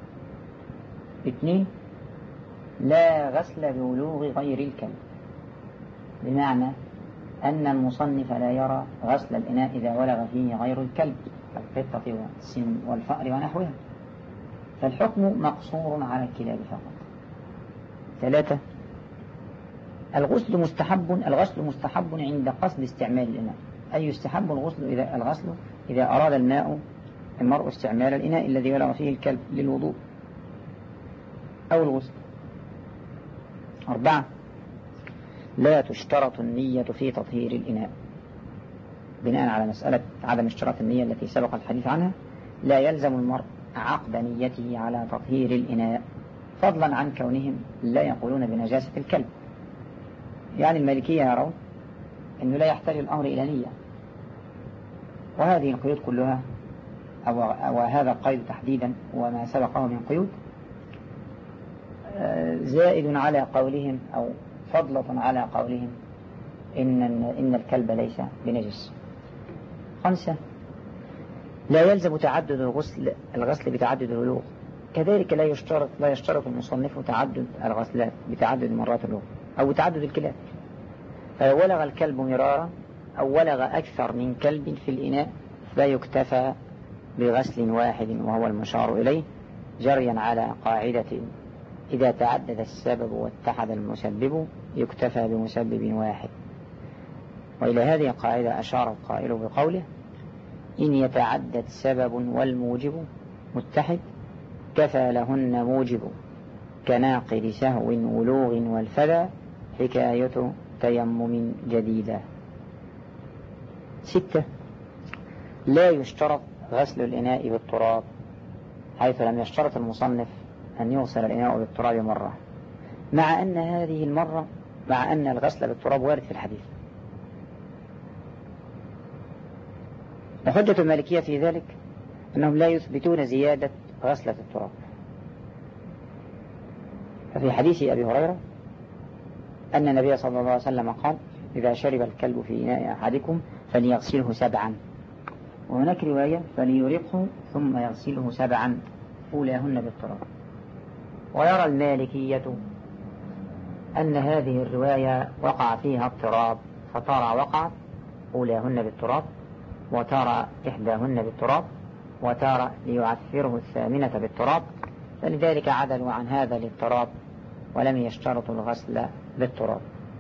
2. لا غسل بولوغ غير الكلب، بمعنى أن المصنف لا يرى غسل الإناء إذا ولغ فيه غير الكلب كالقطة والسن والفأر ونحوها، فالحكم مقصور على الكلاب فقط. 3. الغسل مستحب عند قصد استعمال الإناء، أي يستحب الغسل إذا أراد المرء استعمال الإناء الذي ولغ فيه الكلب للوضوء أو الغسل. 4. لا تشترط النية في تطهير الإناء، بناء على مسألة عدم اشتراط النية التي سبق الحديث عنها، لا يلزم المرء عقد نيته على تطهير الإناء، فضلا عن كونهم لا يقولون بنجاسة الكلب. يعني المالكية يرون أنه لا يحتاج الأمر إلى نية، وهذه القيود كلها أو هذا القيد تحديدا وما سبقه من قيود زائد على قولهم أو فضلة على قولهم إن الكلب ليس بنجس. 5. لا يلزم تعدد الغسل بتعدد الولوغ، كذلك لا يشترط المصنف تعدد الغسلات بتعدد مرات الولوغ أو بتعدد الكلاب. فلو ولغ الكلب مرارا أو ولغ أكثر من كلب في الإناء لا يكتفى بغسل واحد وهو المشار إليه، جريا على قاعدة إذا تعدد السبب واتحد المسبب يكتفى بمسبب واحد. وإلى هذه القاعدة أشار القائل بقوله: إن يتعدد سبب والموجب متحد كفى لهن موجب، كناقض سهو ولوغ والفدى حكاية تيمم جديدة. 6. لا يشترط غسل الإناء بالتراب، حيث لم يشترط المصنف أن يغسل الإناء بالتراب مرة، مع أن الغسل بالتراب وارد في الحديث. وحجة المالكية في ذلك أنهم لا يثبتون زيادة غسلة التراب. ففي حديث أبي هريرة أن النبي صلى الله عليه وسلم قال: إذا شرب الكلب في إناء أحدكم فليغسله 7. وهناك رواية: فليرقه ثم يغسله 7 أولاهن بالتراب. ويرى المالكية أن هذه الرواية وقع فيها اضطراب، فترى وقعت أولاهن بالتراب، وترى إحداهن بالتراب، وترى ليعثره 8 بالتراب، فلذلك عدلوا عن هذا الاضطراب ولم يشترطوا الغسل بالتراب.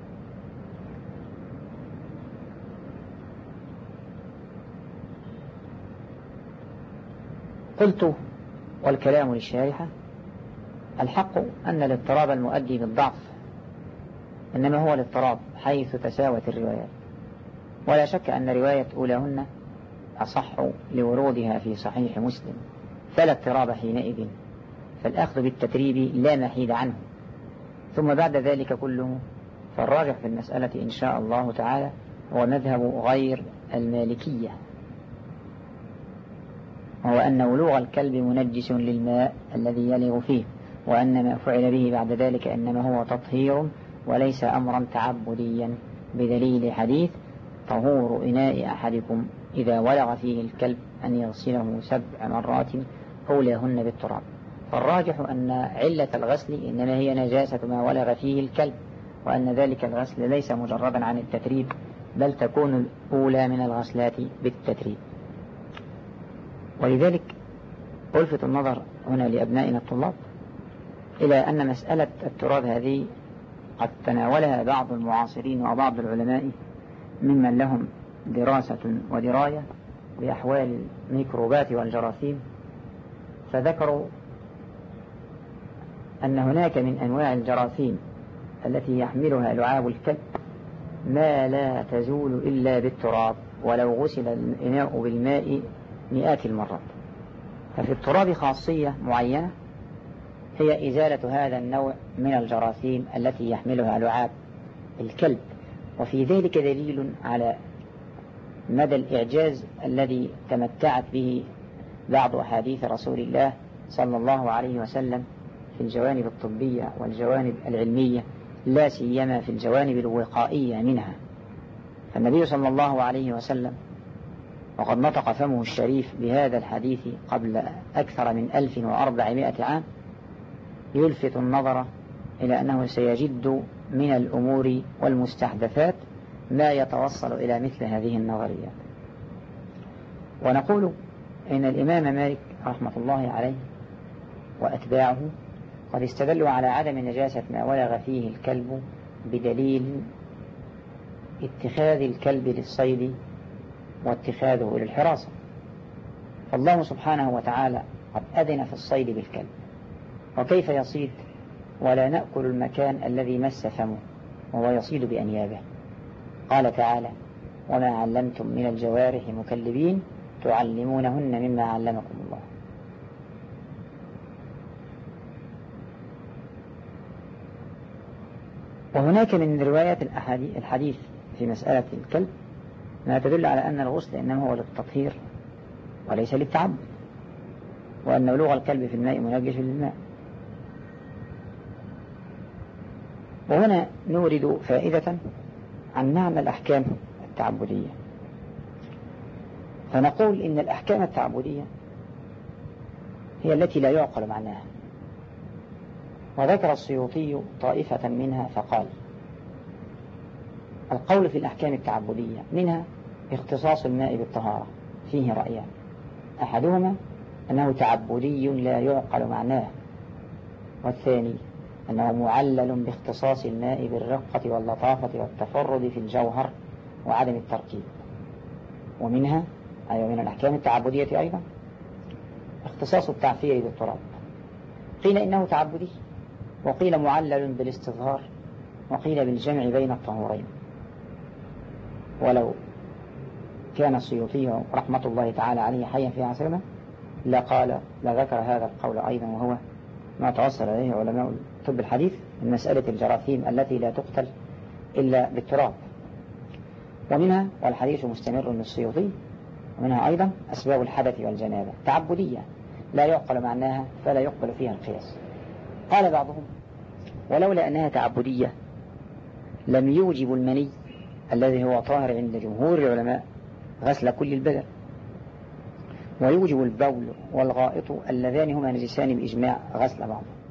قلت: والكلام للشارحة: الحق أن الاضطراب المؤدي بالضعف إنما هو الاضطراب حيث تساوت الروايات، ولا شك أن رواية أولاهن أصح لورودها في صحيح مسلم، فلا اضطراب حينئذ، فالأخذ بالتتريب لا محيد عنه. ثم بعد ذلك كله فالراجح في المسألة إن شاء الله تعالى هو مذهب غير المالكية، هو أن ولوغ الكلب منجس للماء الذي يلغ فيه، وأن ما فعل به بعد ذلك إنما هو تطهير وليس أمرا تعبديا، بدليل حديث: طهور إناء أحدكم إذا ولغ فيه الكلب أن يغسله 7 مرات أولاهن بالتراب. فالراجح أن علة الغسل إنما هي نجاسة ما ولغ فيه الكلب، وأن ذلك الغسل ليس مجردا عن التتريب، بل تكون الأولى من الغسلات بالتتريب. ولذلك ألفت النظر هنا لأبنائنا الطلاب إلى أن مسألة التراب هذه قد تناولها بعض المعاصرين وبعض العلماء ممن لهم دراسة ودراية بأحوال الميكروبات والجراثيم، فذكروا أن هناك من أنواع الجراثيم التي يحملها لعاب الكلب ما لا تزول إلا بالتراب ولو غسل الإناء بالماء مئات المرات. ففي التراب خاصية معينة هي إزالة هذا النوع من الجراثيم التي يحملها لعاب الكلب، وفي ذلك دليل على مدى الإعجاز الذي تمتعت به بعض أحاديث رسول الله صلى الله عليه وسلم في الجوانب الطبية والجوانب العلمية، لا سيما في الجوانب الوقائية منها. فالنبي صلى الله عليه وسلم وقد نطق فمه الشريف بهذا الحديث قبل أكثر من 1400 عام، يلفت النظر إلى أنه سيجد من الأمور والمستحدثات ما يتوصل إلى مثل هذه النظريات. ونقول إن الإمام مالك رحمة الله عليه وأتباعه قد استدلوا على عدم نجاسة ما ولغ فيه الكلب بدليل اتخاذ الكلب للصيد واتخاذه للحراسة. فالله سبحانه وتعالى قد أذن في الصيد بالكلب، وكيف يصيد ولا نأكل المكان الذي مس فمه وهو يصيد بأنيابه؟ قال تعالى: وما علمتم من الجوارح مكلبين تعلمونهن مما علمكم الله. وهناك من روايات الحديث في مسألة الكلب ما تدل على أن الغسل إنما هو للتطهير وليس للتعبد. وأن لغة الكلب في الماء منجس للماء. وهنا نورد فائدة عن معنى الأحكام التعبدية، فنقول إن الأحكام التعبدية هي التي لا يعقل معناها. وذكر السيوطي طائفة منها فقال: القول في الأحكام التعبدية منها اختصاص الماء بالطهارة، فيه رأيان: أحدهما أنه تعبدي لا يعقل معناه، والثاني أنه معلل باختصاص الماء بالرقة واللطافة والتفرد في الجوهر وعدم التركيب. ومنها أي من الأحكام التعبدية أيضا اختصاص التعفير بالتراب، قيل إنه تعبدي، وقيل معلل بالاستظهار، وقيل بالجمع بين الطهورين. ولو كان السيوطي رحمة الله تعالى عليه حيا في عصرنا لذكر هذا القول أيضا، وهو ما توصل إليه علماء طب الحديث من مسألة الجراثيم التي لا تقتل إلا بالتراب. ومنها، والحديث مستمر للسيوطي، ومنها أيضا أسباب الحدث والجنابة تعبدية لا يعقل معناها فلا يقبل فيها القياس. قال بعضهم: ولولا أنها تعبدية لم يوجب المني الذي هو طاهر عند جمهور العلماء غسل كل البدن، ويوجب البول والغائط اللذان هما نجسان بإجماع غسل بعضه.